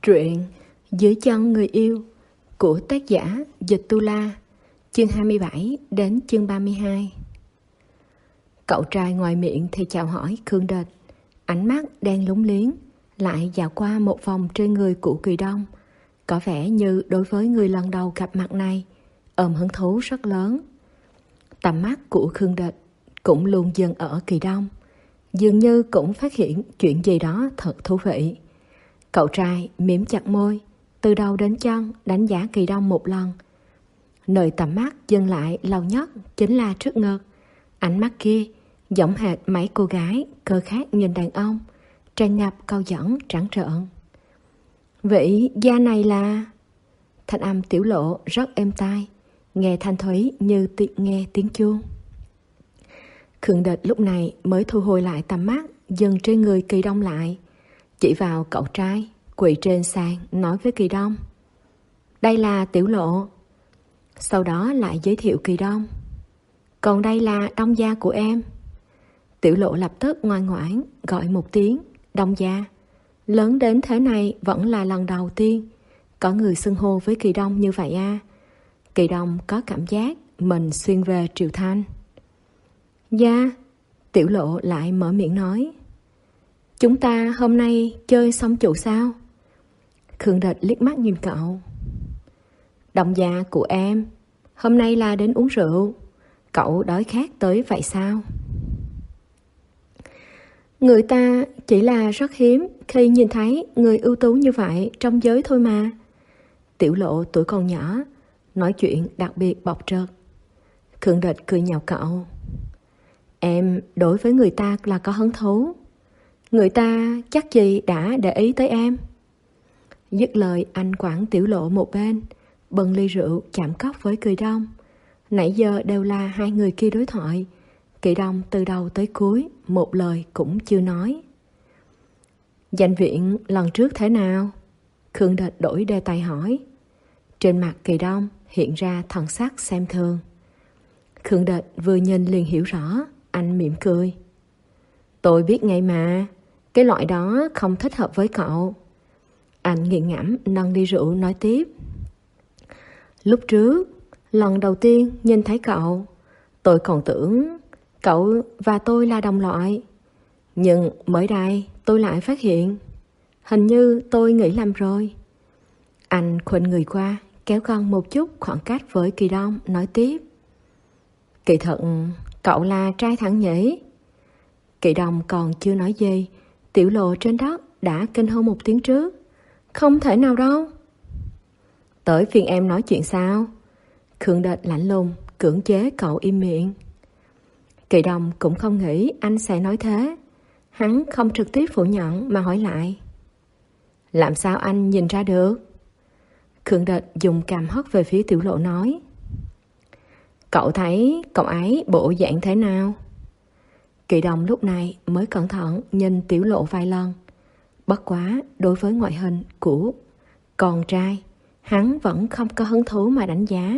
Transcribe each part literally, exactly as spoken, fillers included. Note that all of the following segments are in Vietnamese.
Truyện Dưới chân người yêu của tác giả Dịch Tu La, chương hai mươi bảy đến chương ba mươi hai. Cậu trai ngoài miệng thì chào hỏi Khương Địch, ánh mắt đang lúng liếng, lại dạo qua một vòng trên người của Kỳ Đông, có vẻ như đối với người lần đầu gặp mặt này ôm hứng thú rất lớn. Tầm mắt của Khương Địch cũng luôn dừng ở Kỳ Đông, dường như cũng phát hiện chuyện gì đó thật thú vị. Cậu trai mím chặt môi, từ đầu đến chân đánh giá Kỳ Đông một lần. Nơi tầm mắt dừng lại lâu nhất chính là trước ngực. Ánh mắt kia giống hệt mấy cô gái cơ khát nhìn đàn ông, tràn ngập câu dẫn trắng trợn. Vị da này là... Thanh âm Tiểu Lộ rất êm tai, nghe thanh thúy như tiếng nghe tiếng chuông. Khương Địch lúc này mới thu hồi lại tầm mắt, dừng trên người Kỳ Đông lại, chỉ vào cậu trai quỳ trên sàn nói với Kỳ Đông: "Đây là Tiểu Lộ." Sau đó lại giới thiệu Kỳ Đông: "Còn đây là Đông gia của em." Tiểu Lộ lập tức ngoan ngoãn gọi một tiếng Đông gia. Lớn đến thế này vẫn là lần đầu tiên có người xưng hô với Kỳ Đông như vậy à. Kỳ Đông có cảm giác mình xuyên về Triều Thanh. "Dạ." Tiểu Lộ lại mở miệng nói: "Chúng ta hôm nay chơi xong chủ sao?" Khương Địch liếc mắt nhìn cậu. "Đông gia của em, hôm nay là đến uống rượu. Cậu đói khát tới vậy sao?" "Người ta chỉ là rất hiếm khi nhìn thấy người ưu tú như vậy trong giới thôi mà." Tiểu Lộ tuổi còn nhỏ, nói chuyện đặc biệt bộc trực. Khương Địch cười nhạo cậu: "Em đối với người ta là có hứng thú. Người ta chắc gì đã để ý tới em." Dứt lời anh quẳng Tiểu Lộ một bên, bưng ly rượu chạm cốc với Kỳ Đông. Nãy giờ đều là hai người kia đối thoại, Kỳ Đông từ đầu tới cuối một lời cũng chưa nói. "Danh viện lần trước thế nào?" Khương Địch đổi đề tài hỏi. Trên mặt Kỳ Đông hiện ra thần sắc xem thường. Khương Địch vừa nhìn liền hiểu rõ, anh mỉm cười: "Tôi biết ngay mà, cái loại đó không thích hợp với cậu." Anh nghiền ngẫm nâng ly rượu nói tiếp: "Lúc trước, lần đầu tiên nhìn thấy cậu, tôi còn tưởng cậu và tôi là đồng loại. Nhưng mới đây tôi lại phát hiện, hình như tôi nghĩ lầm rồi." Anh khuỵu người qua, kéo gần một chút khoảng cách với Kỳ Đông, nói tiếp: "Kỳ thật, cậu là trai thẳng nhỉ?" Kỳ Đông còn chưa nói gì, Tiểu Lộ trên đất đã kinh hô một tiếng trước: "Không thể nào đâu." "Tới phiên em nói chuyện sao?" Khương Địch lạnh lùng cưỡng chế cậu im miệng. Kỳ Đông cũng không nghĩ anh sẽ nói thế. Hắn không trực tiếp phủ nhận mà hỏi lại: "Làm sao anh nhìn ra được?" Khương Địch dùng cằm hất về phía Tiểu Lộ nói: "Cậu thấy cậu ấy bộ dạng thế nào?" Kỳ Đông lúc này mới cẩn thận nhìn Tiểu Lộ vài lần. Bất quá đối với ngoại hình của con trai, hắn vẫn không có hứng thú mà đánh giá.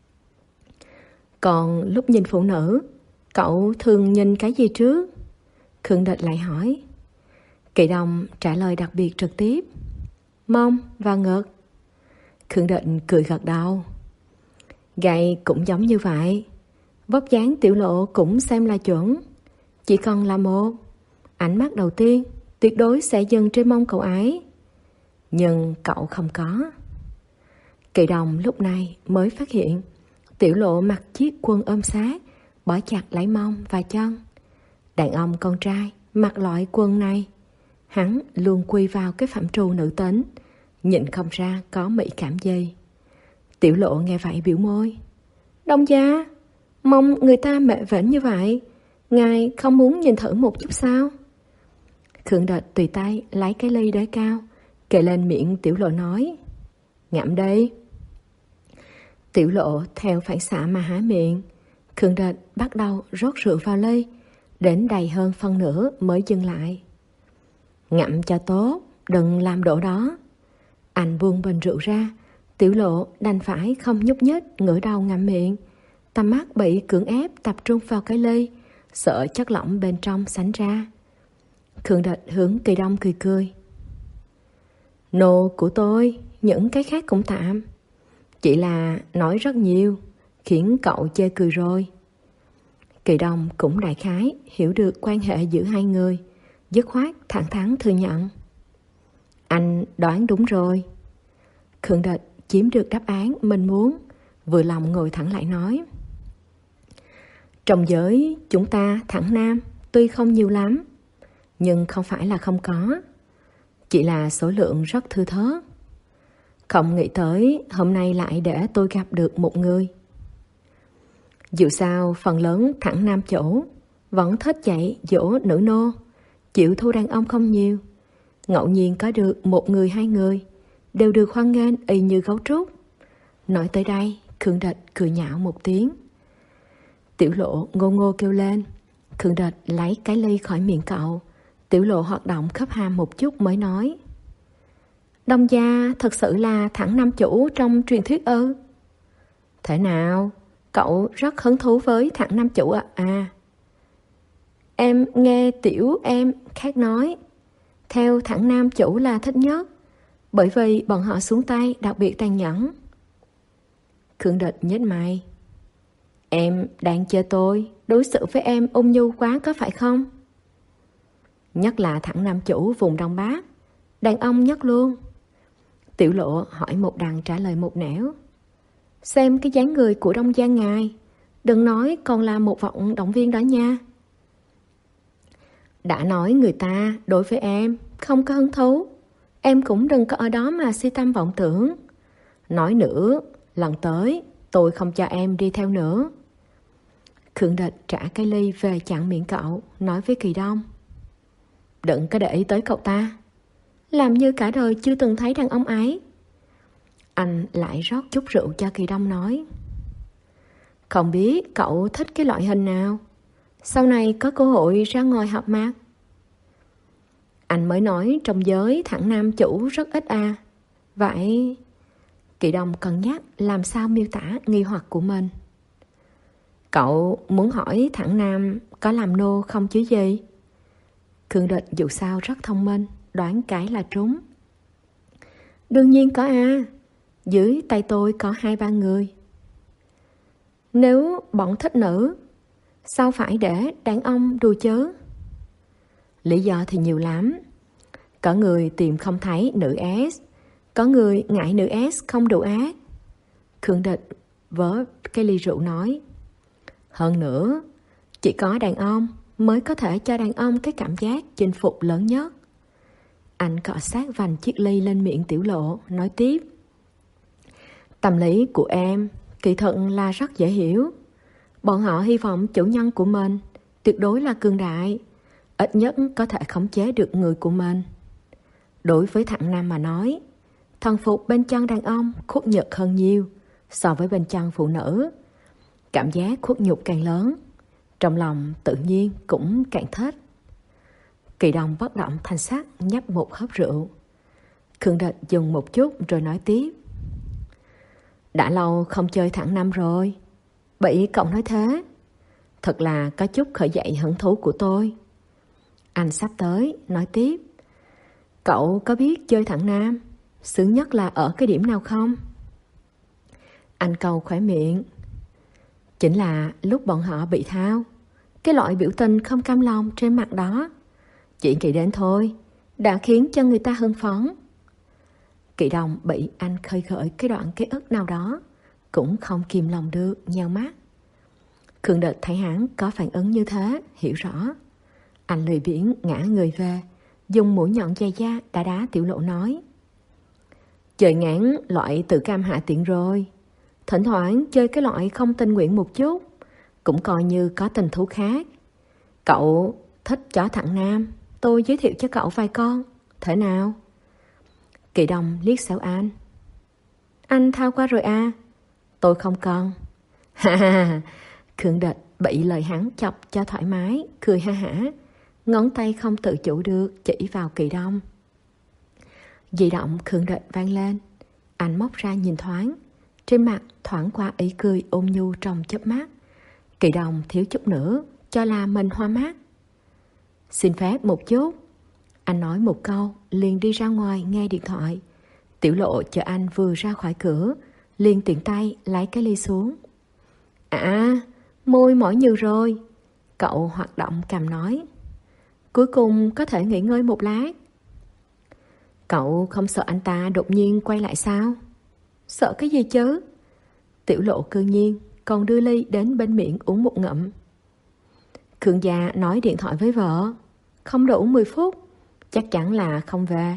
"Còn lúc nhìn phụ nữ, cậu thường nhìn cái gì trước?" Khương Địch lại hỏi. Kỳ Đông trả lời đặc biệt trực tiếp: "Mông và ngực." Khương Địch cười gật đầu. "Gầy cũng giống như vậy. Vóc dáng Tiểu Lộ cũng xem là chuẩn. Chỉ cần là một, ánh mắt đầu tiên tuyệt đối sẽ dừng trên mông cậu ấy. Nhưng cậu không có." Kỳ Đông lúc này mới phát hiện Tiểu Lộ mặc chiếc quần ôm sát, bó chặt lấy mông và chân. Đàn ông con trai mặc loại quần này, hắn luôn quy vào cái phạm trù nữ tính, nhìn không ra có mỹ cảm gì. Tiểu Lộ nghe vậy biểu môi: "Đông gia, mong người ta mệ vểnh như vậy, ngài không muốn nhìn thử một chút sao?" Khương Địch tùy tay lấy cái ly đế cao, kề lên miệng Tiểu Lộ nói: "Ngậm đi." Tiểu Lộ theo phản xạ mà há miệng. Khương Địch bắt đầu rót rượu vào ly, đến đầy hơn phân nửa mới dừng lại. "Ngậm cho tốt, đừng làm đổ đó." Anh buông bình rượu ra. Tiểu Lộ đành phải không nhúc nhích, ngửa đầu ngậm miệng. Tầm mắt bị cưỡng ép tập trung vào cái ly, sợ chất lỏng bên trong sánh ra. Khương Địch hướng Kỳ Đông cười cười: Nô của tôi, những cái khác cũng tạm. Chỉ là nói rất nhiều, khiến cậu chê cười rồi. Kỳ Đông cũng đại khái hiểu được quan hệ giữa hai người, dứt khoát thẳng thắn thừa nhận. Anh đoán đúng rồi. Khương Địch chiếm được đáp án mình muốn, vừa lòng ngồi thẳng lại nói. Trong giới chúng ta thẳng nam tuy không nhiều lắm, nhưng không phải là không có. Chỉ là số lượng rất thưa thớt. Không nghĩ tới hôm nay lại để tôi gặp được một người. Dù sao phần lớn thẳng nam chỗ vẫn thích dạy dỗ nữ nô, chịu thu đàn ông không nhiều. Ngẫu nhiên có được một người hai người đều được hoan nghênh y như gấu trúc. Nói tới đây, Khương Địch cười nhạo một tiếng. Tiểu Lộ ngô ngô kêu lên. Khương Địch lấy cái ly khỏi miệng cậu. Tiểu Lộ hoạt động khớp hàm một chút mới nói. Đông gia thật sự là thẳng nam chủ trong truyền thuyết ư? Thế nào? Cậu rất hứng thú với thẳng nam chủ à? À, em nghe tiểu em khác nói. Theo thẳng nam chủ là thích nhất, bởi vì bọn họ xuống tay đặc biệt tàn nhẫn. Khương Địch nhếch mày. Em đang chê tôi đối xử với em ôn nhu quá có phải không? Nhất là thẳng nam chủ vùng Đông Bắc, đàn ông nhất luôn. Tiểu Lộ hỏi một đằng trả lời một nẻo. Xem cái dáng người của Đông gia ngài, đừng nói còn là một vận động viên đó nha. Đã nói người ta đối với em không có hứng thú, em cũng đừng có ở đó mà si tâm vọng tưởng. Nói nữa, lần tới tôi không cho em đi theo nữa. Khương Địch trả cái ly về chặn miệng cậu, nói với Kỳ Đông. Đừng có để ý tới cậu ta, làm như cả đời chưa từng thấy đàn ông ấy. Anh lại rót chút rượu cho Kỳ Đông nói. Không biết cậu thích cái loại hình nào, sau này có cơ hội ra ngoài họp mặt. Anh mới nói trong giới thẳng nam chủ rất ít à. Vậy Kỳ Đông cân nhắc làm sao miêu tả nghi hoặc của mình. Cậu muốn hỏi thẳng nam có làm nô không chứ gì? Khương Địch dù sao rất thông minh, đoán cái là trúng. Đương nhiên có à, dưới tay tôi có hai ba người. Nếu bọn thích nữ, sao phải để đàn ông đùa chớ? Lý do thì nhiều lắm. Có người tìm không thấy nữ S, có người ngại nữ S không đủ ác. Khương Địch vớ cái ly rượu nói. Hơn nữa, chỉ có đàn ông mới có thể cho đàn ông cái cảm giác chinh phục lớn nhất. Anh cọ sát vành chiếc ly lên miệng Tiểu Lộ, nói tiếp. Tâm lý của em kỳ thực là rất dễ hiểu. Bọn họ hy vọng chủ nhân của mình tuyệt đối là cường đại, ít nhất có thể khống chế được người của mình. Đối với thẳng nam mà nói, thần phục bên chân đàn ông khuất nhục hơn nhiều so với bên chân phụ nữ. Cảm giác khuất nhục càng lớn, trong lòng tự nhiên cũng càng thích. Kỳ Đông bất động thanh sắc nhấp một hớp rượu. Khương Địch dùng một chút rồi nói tiếp. Đã lâu không chơi thẳng nam rồi, bị cậu nói thế, thật là có chút khởi dậy hứng thú của tôi. Anh sắp tới nói tiếp. Cậu có biết chơi thẳng nam sướng nhất là ở cái điểm nào không? Anh cau khóe miệng. Chính là lúc bọn họ bị thao, cái loại biểu tình không cam lòng trên mặt đó. Chỉ nghĩ đến thôi đã khiến cho người ta hưng phấn. Kỳ Đông bị anh khơi gợi cái đoạn ký ức nào đó, cũng không kìm lòng được nheo mắt. Khương Địch thấy hắn có phản ứng như thế, hiểu rõ. Anh lười biếng ngã người về, dùng mũi nhọn dày da đá đá Tiểu Lộ nói. Chơi ngán loại tự cam hạ tiện rồi, thỉnh thoảng chơi cái loại không tình nguyện một chút, cũng coi như có tình thú khác. Cậu thích chó thẳng nam, tôi giới thiệu cho cậu vài con, thể nào? Kỳ Đông liếc xéo anh. Anh thao qua rồi à? Tôi không cần. Ha ha. Khương Địch bị lời hắn chọc cho thoải mái, cười ha hả, ngón tay không tự chủ được chỉ vào Kỳ Đông. Di động Khương Địch vang lên. Anh móc ra nhìn thoáng, trên mặt thoảng qua ý cười ôn nhu trong chớp mắt. Kỳ Đông thiếu chút nữa cho là mình hoa mắt. Xin phép một chút. Anh nói một câu, liền đi ra ngoài nghe điện thoại. Tiểu Lộ chờ anh vừa ra khỏi cửa, liền tiện tay lấy cái ly xuống. À, môi mỏi nhiều rồi. Cậu hoạt động cằm nói. Cuối cùng có thể nghỉ ngơi một lát. Cậu không sợ anh ta đột nhiên quay lại sao? Sợ cái gì chứ? Tiểu Lộ cư nhiên còn đưa ly đến bên miệng uống một ngụm. Khương gia nói điện thoại với vợ, không đủ mười phút, chắc chắn là không về.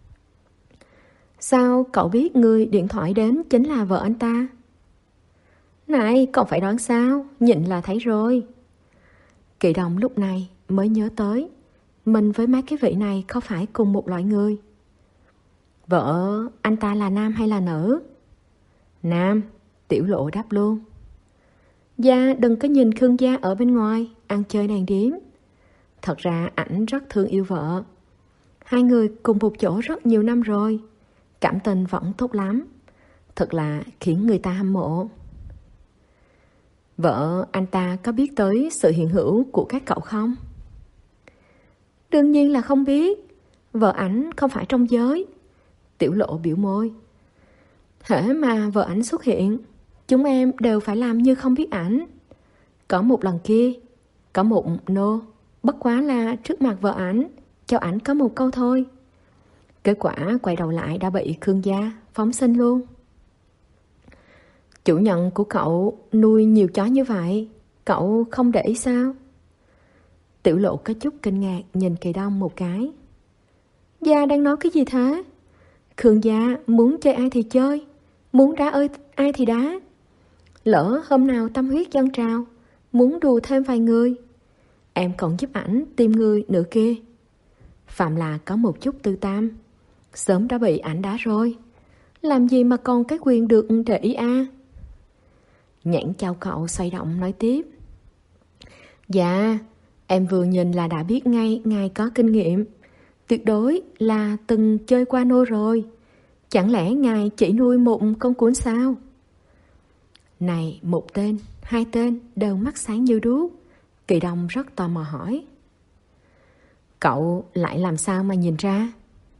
Sao cậu biết người điện thoại đến chính là vợ anh ta? Này, còn phải đoán sao, nhìn là thấy rồi. Kỳ Đông lúc này mới nhớ tới, mình với mấy cái vị này không phải cùng một loại người. Vợ anh ta là nam hay là nữ? Nam, Tiểu Lộ đáp luôn. Gia đừng có nhìn Khương gia ở bên ngoài ăn chơi đàn điếm. Thật ra ảnh rất thương yêu vợ. Hai người cùng một chỗ rất nhiều năm rồi, cảm tình vẫn tốt lắm. Thật là khiến người ta hâm mộ. Vợ anh ta có biết tới sự hiện hữu của các cậu không? Đương nhiên là không biết. Vợ ảnh không phải trong giới. Tiểu Lộ biểu môi. Hễ mà vợ ảnh xuất hiện, chúng em đều phải làm như không biết ảnh. Có một lần kia, có một nô, bất quá là trước mặt vợ ảnh, cho ảnh có một câu thôi. Kết quả quay đầu lại đã bị Khương gia phóng sinh luôn. Chủ nhân của cậu nuôi nhiều chó như vậy, cậu không để ý sao? Tiểu Lộ có chút kinh ngạc nhìn Kỳ Đông một cái. Gia đang nói cái gì thế? Khương gia muốn chơi ai thì chơi, muốn đá ơi ai thì đá. Lỡ hôm nào tâm huyết dâng trào, muốn đùa thêm vài người, em còn giúp ảnh tìm người nữa kia. Phạm là có một chút tư tam, sớm đã bị ảnh đá rồi, làm gì mà còn cái quyền được để ý a? À? Nhãn Châu cậu xoay động nói tiếp. Dạ, em vừa nhìn là đã biết ngay ngài có kinh nghiệm, tuyệt đối là từng chơi qua nô rồi. Chẳng lẽ ngài chỉ nuôi một con cuốn sao? Này, một tên, hai tên đều mắt sáng như đuốc. Kỳ Đông rất tò mò hỏi. Cậu lại làm sao mà nhìn ra?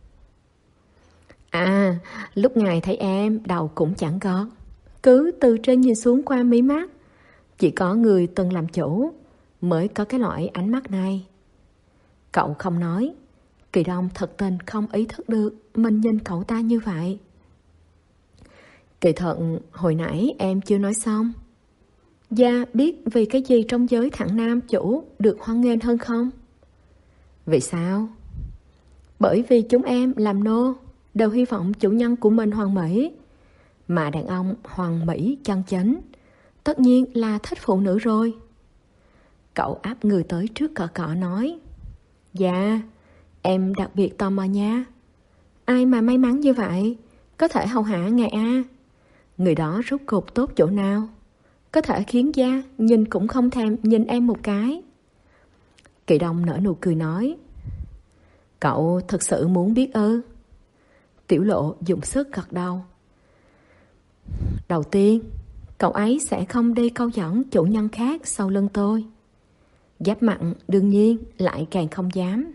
À, lúc ngài thấy em đầu cũng chẳng có, cứ từ trên nhìn xuống qua mí mắt. Chỉ có người từng làm chủ mới có cái loại ánh mắt này. Cậu không nói. Kỳ Đông thật tình không ý thức được mình nhìn cậu ta như vậy. Kỳ thật hồi nãy em chưa nói xong. Gia biết vì cái gì trong giới thẳng nam chủ được hoan nghênh hơn không? Vì sao? Bởi vì chúng em làm nô đều hy vọng chủ nhân của mình hoàn mỹ. Mà đàn ông hoàn mỹ chân chính tất nhiên là thích phụ nữ rồi. Cậu áp người tới trước cỡ cọ nói. Dạ, em đặc biệt tò mò nha. Ai mà may mắn như vậy, có thể hầu hạ ngài A? Người đó rốt cuộc tốt chỗ nào, có thể khiến Gia nhìn cũng không thèm nhìn em một cái? Kỳ Đông nở nụ cười nói. Cậu thật sự muốn biết ư? Tiểu Lộ dùng sức gật đầu. Đầu tiên, cậu ấy sẽ không đi câu dẫn chủ nhân khác sau lưng tôi. Giáp mặt đương nhiên lại càng không dám.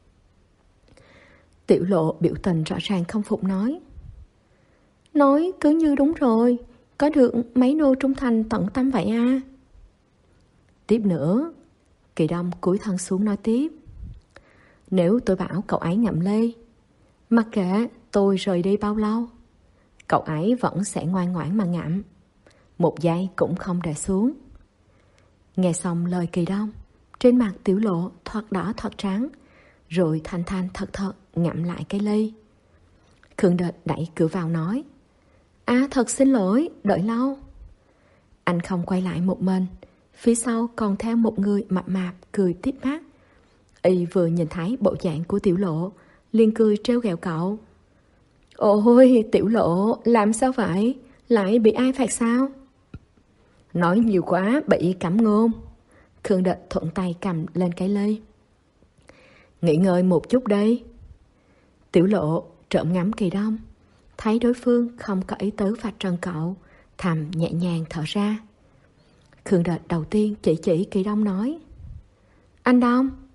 Tiểu Lộ biểu tình rõ ràng không phục nói. Nói cứ như đúng rồi, có được mấy nô trung thành tận tâm vậy à? Tiếp nữa, Kỳ Đông cúi thân xuống nói tiếp. Nếu tôi bảo cậu ấy ngậm ly, mặc kệ tôi rời đi bao lâu, cậu ấy vẫn sẽ ngoan ngoãn mà ngậm, một giây cũng không để xuống. Nghe xong lời Kỳ Đông, trên mặt Tiểu Lộ thoạt đỏ thoạt trắng, rồi thanh thanh thật thật ngậm lại cái ly. Khương Địch đẩy cửa vào nói. À thật xin lỗi, đợi lâu. Anh không quay lại một mình, phía sau còn theo một người mập mạp cười tít mắt. Y vừa nhìn thấy bộ dạng của Tiểu Lộ, liền cười trêu ghẹo cậu. Ôi Tiểu Lộ, làm sao vậy? Lại bị ai phạt sao? Nói nhiều quá bị cấm ngôn. Khương Địch thuận tay cầm lên cái ly. Nghỉ ngơi một chút đây. Tiểu Lộ trộm ngắm Kỳ Đông, thấy đối phương không có ý tứ vạch trần cậu, thầm nhẹ nhàng thở ra. Khương Địch đầu tiên chỉ chỉ Kỳ Đông nói. Anh Đông,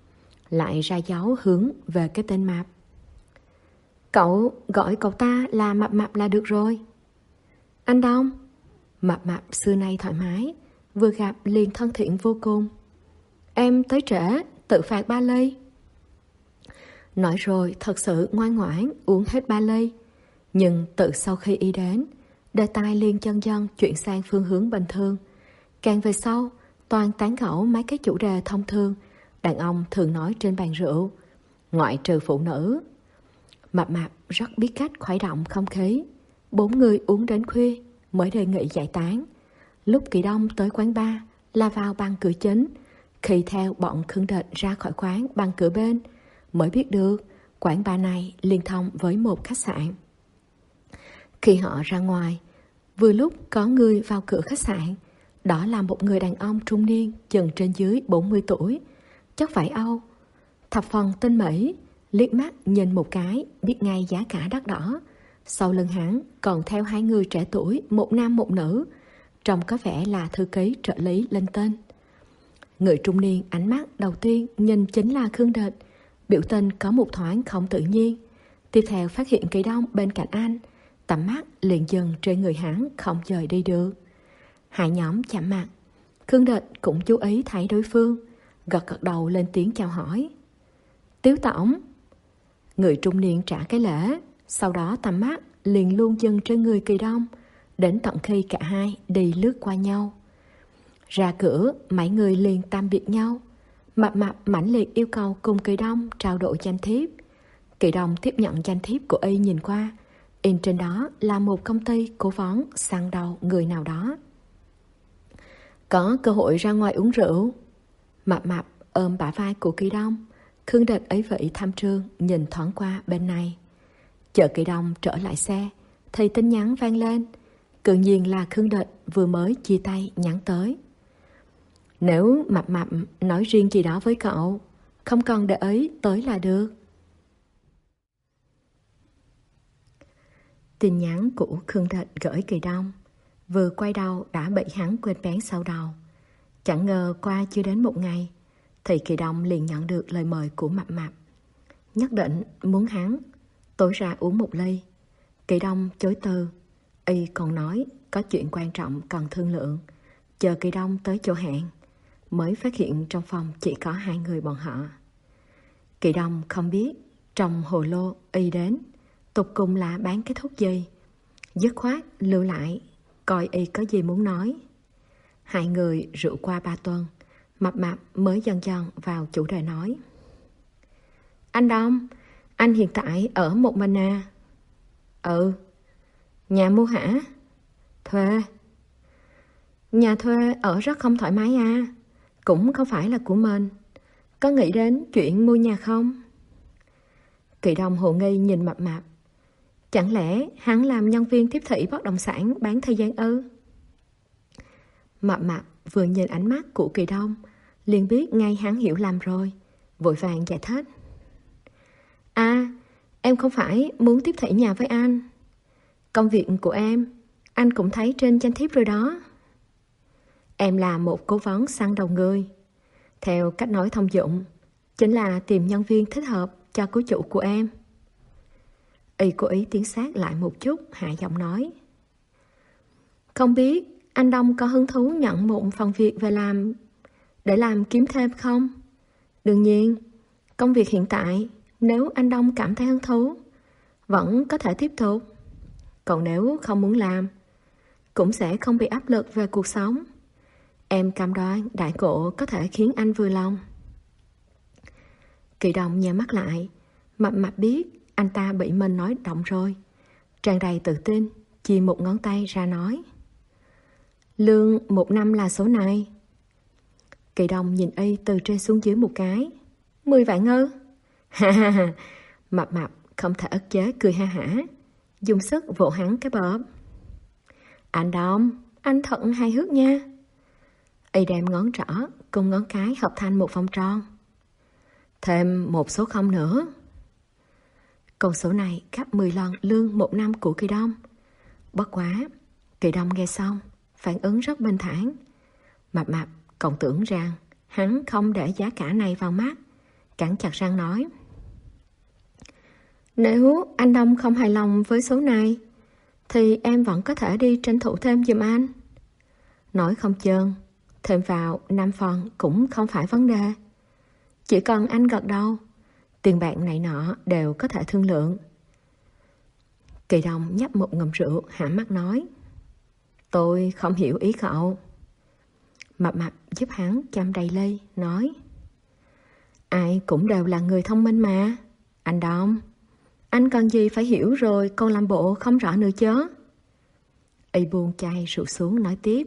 lại ra dấu hướng về cái tên Mạp. Cậu gọi cậu ta là Mập Mạp là được rồi. Anh Đông. Mập Mạp xưa nay thoải mái, vừa gặp liền thân thiện vô cùng. Em tới trễ, tự phạt ba ly. Nói rồi thật sự ngoan ngoãn uống hết ba ly. Nhưng từ sau khi y đến, đề tài liền chân dân chuyển sang phương hướng bình thường. Càng về sau, toàn tán gẫu mấy cái chủ đề thông thường đàn ông thường nói trên bàn rượu, ngoại trừ phụ nữ. Mập Mạp rất biết cách khuấy động không khí. Bốn người uống đến khuya mới đề nghị giải tán. Lúc Kỳ Đông tới quán bar là vào bằng cửa chính, khi theo bọn Khương Địch ra khỏi quán bằng cửa bên mới biết được quán bar này liên thông với một khách sạn. Khi họ ra ngoài, vừa lúc có người vào cửa khách sạn. Đó là một người đàn ông trung niên, chừng trên dưới bốn mươi tuổi, chắc phải Âu, thập phần tinh mỹ, liếc mắt nhìn một cái biết ngay giá cả đắt đỏ. Sau lưng hắn còn theo hai người trẻ tuổi, một nam một nữ, trông có vẻ là thư ký trợ lý lên tên. Người trung niên ánh mắt đầu tiên nhìn chính là Khương Địch, biểu tình có một thoáng không tự nhiên. Tiếp theo phát hiện Kỳ Đông bên cạnh anh, tầm mắt liền dừng trên người hắn không rời đi được. Hai nhóm chạm mặt, Khương Địch cũng chú ý thấy đối phương, gật gật đầu lên tiếng chào hỏi. Tiếu tổng. Người trung niên trả cái lễ, sau đó tầm mắt liền luôn dừng trên người Kỳ Đông, đến tận khi cả hai đi lướt qua nhau. Ra cửa, mấy người liền tạm biệt nhau. Mập Mạp mãnh liệt yêu cầu cùng Kỳ Đông trao đổi danh thiếp. Kỳ Đông tiếp nhận danh thiếp của y nhìn qua, in trên đó là một công ty cố vấn săn đầu người nào đó. Có cơ hội ra ngoài uống rượu. Mập Mạp ôm bả vai của Kỳ Đông. Khương Địch ấy vậy tham trương nhìn thoáng qua bên này. Chờ Kỳ Đông trở lại xe thì tin nhắn vang lên. Tự nhiên là Khương Địch vừa mới chia tay nhắn tới. Nếu Mập Mạp nói riêng gì đó với cậu, không cần để ý tới là được. Tin nhắn của Khương Địch gửi Kỳ Đông, vừa quay đầu đã bị hắn quên bén sau đầu. Chẳng ngờ qua chưa đến một ngày thì Kỳ Đông liền nhận được lời mời của Mập Mạp, nhất định muốn hắn tối ra uống một ly. Kỳ Đông chối từ, y còn nói có chuyện quan trọng cần thương lượng. Chờ Kỳ Đông tới chỗ hẹn mới phát hiện trong phòng chỉ có hai người bọn họ. Kỳ Đông không biết trong hồ lô y đến tục cùng là bán cái thuốc gì, dứt khoát lưu lại coi y có gì muốn nói. Hai người rượu qua ba tuần, Mập Mạp mới dần dần vào chủ đề nói. Anh Đông, anh hiện tại ở một mình à? Ừ. Nhà mua hả? Thuê. Nhà thuê ở rất không thoải mái à? Cũng không phải là của mình. Có nghĩ đến chuyện mua nhà không? Kỳ Đông hồ nghi nhìn Mập Mạp. Chẳng lẽ hắn làm nhân viên tiếp thị bất động sản bán thời gian ư? Mập Mạp vừa nhìn ánh mắt của Kỳ Đông liền biết ngay hắn hiểu lầm rồi, vội vàng giải thích. À, em không phải muốn tiếp thị nhà với anh. Công việc của em anh cũng thấy trên danh thiếp rồi đó. Em là một cố vấn săn đầu người. Theo cách nói thông dụng, chính là tìm nhân viên thích hợp cho cô chủ của em. Y cố ý tiến sát lại một chút, hạ giọng nói. Không biết anh Đông có hứng thú nhận một phần việc về làm để làm kiếm thêm không? Đương nhiên, công việc hiện tại nếu anh Đông cảm thấy hứng thú vẫn có thể tiếp tục. Còn nếu không muốn làm cũng sẽ không bị áp lực về cuộc sống. Em cam đoan đại cộ có thể khiến anh vừa lòng. Kỳ Đông nhắm mắt lại. Mập Mạp biết anh ta bị mình nói động rồi, tràn đầy tự tin chia một ngón tay ra nói. Lương một năm là số này. Kỳ Đông nhìn y từ trên xuống dưới một cái. Mười vạn ư? Ha ha ha. Mập Mạp không thể ức chế cười ha hả, dùng sức vỗ hắn cái bóp. Anh Đông, anh thật hài hước nha. Y đem ngón trỏ cùng ngón cái hợp thành một vòng tròn. Thêm một số không nữa. Con số này gấp mười lần lương một năm của Kỳ Đông. Bất quá, Kỳ Đông nghe xong phản ứng rất bình thản. Mập Mạp còn tưởng rằng hắn không để giá cả này vào mắt, cắn chặt răng nói: Nếu anh Đông không hài lòng với số này thì em vẫn có thể đi tranh thủ thêm giùm anh. Nói không chừng thêm vào năm phần cũng không phải vấn đề. Chỉ cần anh gật đầu, tiền bạc này nọ đều có thể thương lượng. Kỳ Đông nhấp một ngụm rượu, hả mắt nói: Tôi không hiểu ý cậu. Mập Mạp giúp hắn chăm đầy ly, nói: Ai cũng đều là người thông minh mà. Anh Đông, anh cần gì phải hiểu rồi còn làm bộ không rõ nữa chớ. Y buông chai rượu xuống nói tiếp: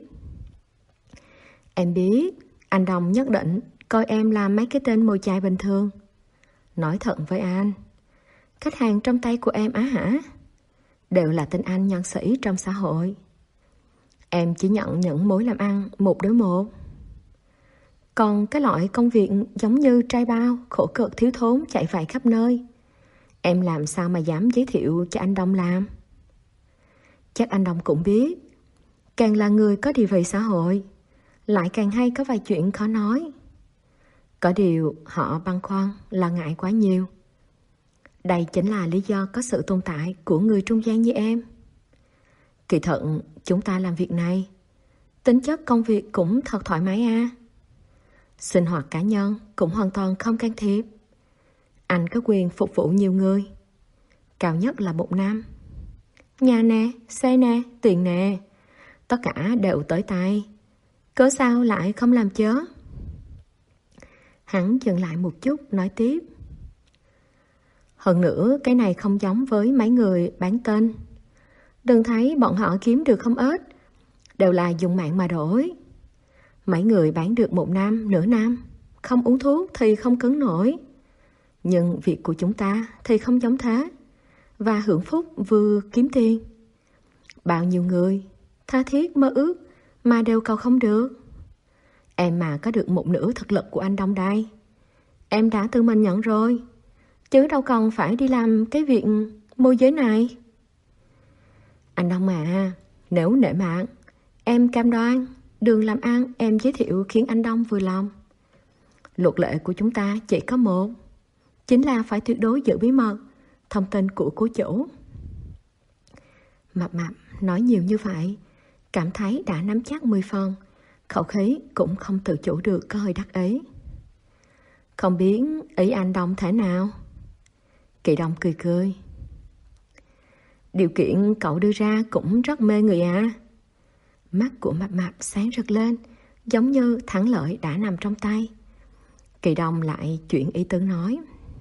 Em biết anh Đông nhất định coi em là mấy cái tên mồi chài bình thường. Nói thật với anh, khách hàng trong tay của em á hả, đều là tên anh nhân sĩ trong xã hội. Em chỉ nhận những mối làm ăn một đối một. Còn cái loại công việc giống như trai bao, khổ cực thiếu thốn chạy vạy khắp nơi, em làm sao mà dám giới thiệu cho anh Đông làm. Chắc anh Đông cũng biết, càng là người có địa vị xã hội, lại càng hay có vài chuyện khó nói. Có điều họ băn khoăn là ngại quá nhiều. Đây chính là lý do có sự tồn tại của người trung gian như em. Kỳ thật chúng ta làm việc này, tính chất công việc cũng thật thoải mái à. Sinh hoạt cá nhân cũng hoàn toàn không can thiệp. Anh có quyền phục vụ nhiều người, cao nhất là một năm. Nhà nè, xe nè, tiền nè, tất cả đều tới tay. Cớ sao lại không làm chớ? Hắn dừng lại một chút nói tiếp: Hơn nữa cái này không giống với mấy người bán tên. Đừng thấy bọn họ kiếm được không ít, đều là dùng mạng mà đổi. Mấy người bán được một năm, nửa năm, không uống thuốc thì không cứng nổi. Nhưng việc của chúng ta thì không giống thế, và hưởng phúc vừa kiếm tiền. Bao nhiêu người tha thiết mơ ước mà đều cầu không được. Em mà có được một nửa thực lực của anh Đông đây, em đã tự mình nhận rồi, chứ đâu cần phải đi làm cái việc môi giới này. Anh Đông à, nếu nể mạng, em cam đoan đường làm ăn em giới thiệu khiến anh Đông vừa lòng. Luật lệ của chúng ta chỉ có một, chính là phải tuyệt đối giữ bí mật thông tin của cố chủ. Mập Mạp nói nhiều như vậy, cảm thấy đã nắm chắc mười phần, khẩu khí cũng không tự chủ được có hơi đắc ý. Không biết ý anh Đông thế nào? Kỳ Đông cười cười: Điều kiện cậu đưa ra cũng rất mê người à. Mắt của Mập Mạp sáng rực lên, giống như thắng lợi đã nằm trong tay. Kỳ Đông lại chuyển ý tứ nói: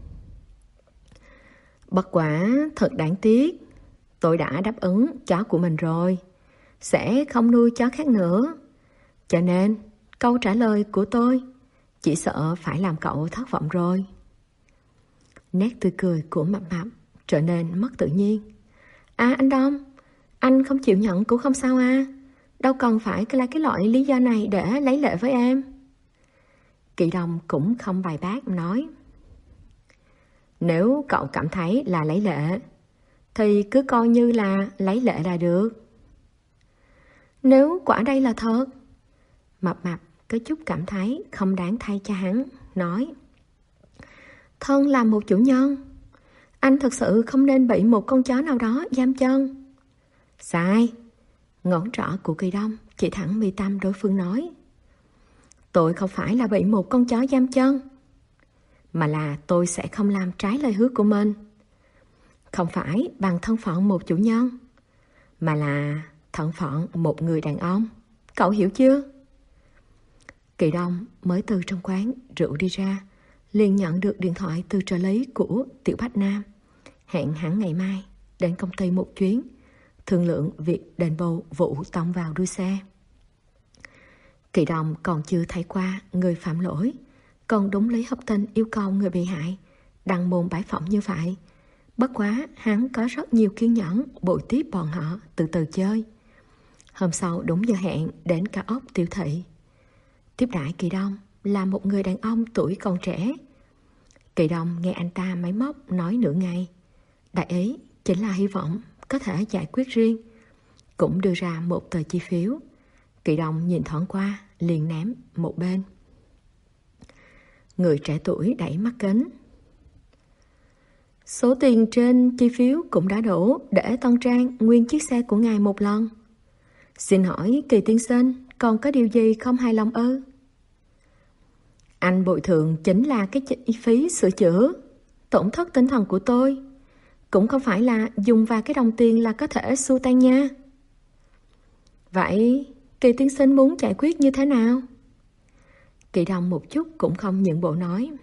Bất quả thật đáng tiếc, tôi đã đáp ứng chó của mình rồi, sẽ không nuôi chó khác nữa. Cho nên câu trả lời của tôi chỉ sợ phải làm cậu thất vọng rồi. Nét tươi cười của Mập Mạp trở nên mất tự nhiên. À anh Đông, anh không chịu nhận cũng không sao à. Đâu cần phải lấy cái loại lý do này để lấy lệ với em. Kỳ Đông cũng không bài bác nói: Nếu cậu cảm thấy là lấy lệ thì cứ coi như là lấy lệ là được. Nếu quả đây là thật, Mập Mạp có chút cảm thấy không đáng thay cho hắn, nói: Thân là một chủ nhân, anh thật sự không nên bị một con chó nào đó giam chân. Sai. Ngón trỏ của Kỳ Đông chỉ thẳng mi tâm đối phương nói: Tôi không phải là bị một con chó giam chân, mà là tôi sẽ không làm trái lời hứa của mình. Không phải bằng thân phận một chủ nhân, mà là thân phận một người đàn ông. Cậu hiểu chưa? Kỳ Đông mới từ trong quán rượu đi ra, liền nhận được điện thoại từ trợ lý của Tiểu Bách Nam, hẹn hắn ngày mai đến công ty một chuyến, thương lượng việc đền bù vụ tông vào đuôi xe. Kỳ Đông còn chưa thấy qua người phạm lỗi, còn đúng lý hợp tình yêu cầu người bị hại đăng môn bãi phỏng như vậy. Bất quá hắn có rất nhiều kiên nhẫn bồi tiếp bọn họ từ từ chơi. Hôm sau đúng giờ hẹn đến cao ốc Tiểu Thị. Tiếp đãi Kỳ Đông là một người đàn ông tuổi còn trẻ. Kỳ Đông nghe anh ta máy móc nói nửa ngày, đại ý chính là hy vọng có thể giải quyết riêng, cũng đưa ra một tờ chi phiếu. Kỳ Đông nhìn thoáng qua liền ném một bên. Người trẻ tuổi đẩy mắt kính. Số tiền trên chi phiếu cũng đã đủ để tân trang nguyên chiếc xe của ngài một lần. Xin hỏi Kỳ tiên sinh, còn có điều gì không hài lòng ư? Anh bồi thường chính là cái chi phí sửa chữa. Tổn thất tinh thần của tôi cũng không phải là dùng vài cái đồng tiền là có thể xua tan nha. Vậy Kỳ tiên sinh muốn giải quyết như thế nào? Kỳ Đông một chút cũng không nhượng bộ nói.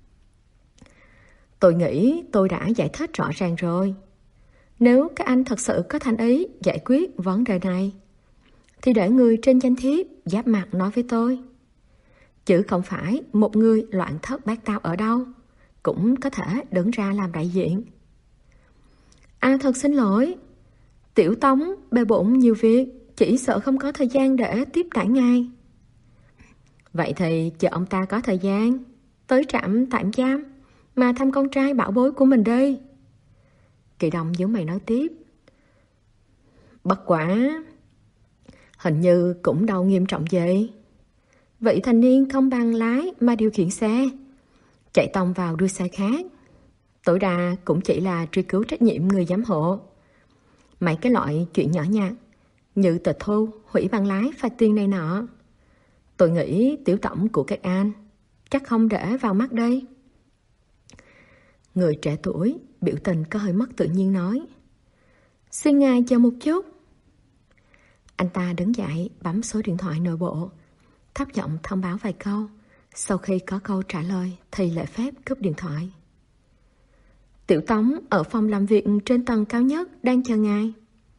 Tôi nghĩ tôi đã giải thích rõ ràng rồi. Nếu các anh thật sự có thành ý giải quyết vấn đề này, thì để người trên danh thiếp giáp mặt nói với tôi. Chứ không phải một người loạn thất bát tao ở đâu cũng có thể đứng ra làm đại diện. À thật xin lỗi, Tiểu Tống bề bộn nhiều việc, chỉ sợ không có thời gian để tiếp đãi ngài. Vậy thì chờ ông ta có thời gian tới trạm tạm giam mà thăm con trai bảo bối của mình đi. Kỳ Đông giống mày nói tiếp. Bất quả hình như cũng đâu nghiêm trọng gì. Vị thanh niên không bằng lái mà điều khiển xe, chạy tông vào đuôi xe khác, tối đa cũng chỉ là truy cứu trách nhiệm người giám hộ. Mấy cái loại chuyện nhỏ nhặt như tịch thu, hủy bằng lái, phạt tiền này nọ, tôi nghĩ tiểu tổng của các anh chắc không để vào mắt đây. Người trẻ tuổi biểu tình có hơi mất tự nhiên nói. Xin ngài chờ một chút. Anh ta đứng dậy bấm số điện thoại nội bộ, thấp giọng thông báo vài câu. Sau khi có câu trả lời thì lễ phép cúp điện thoại. Tiểu Tống ở phòng làm việc trên tầng cao nhất đang chờ ngài.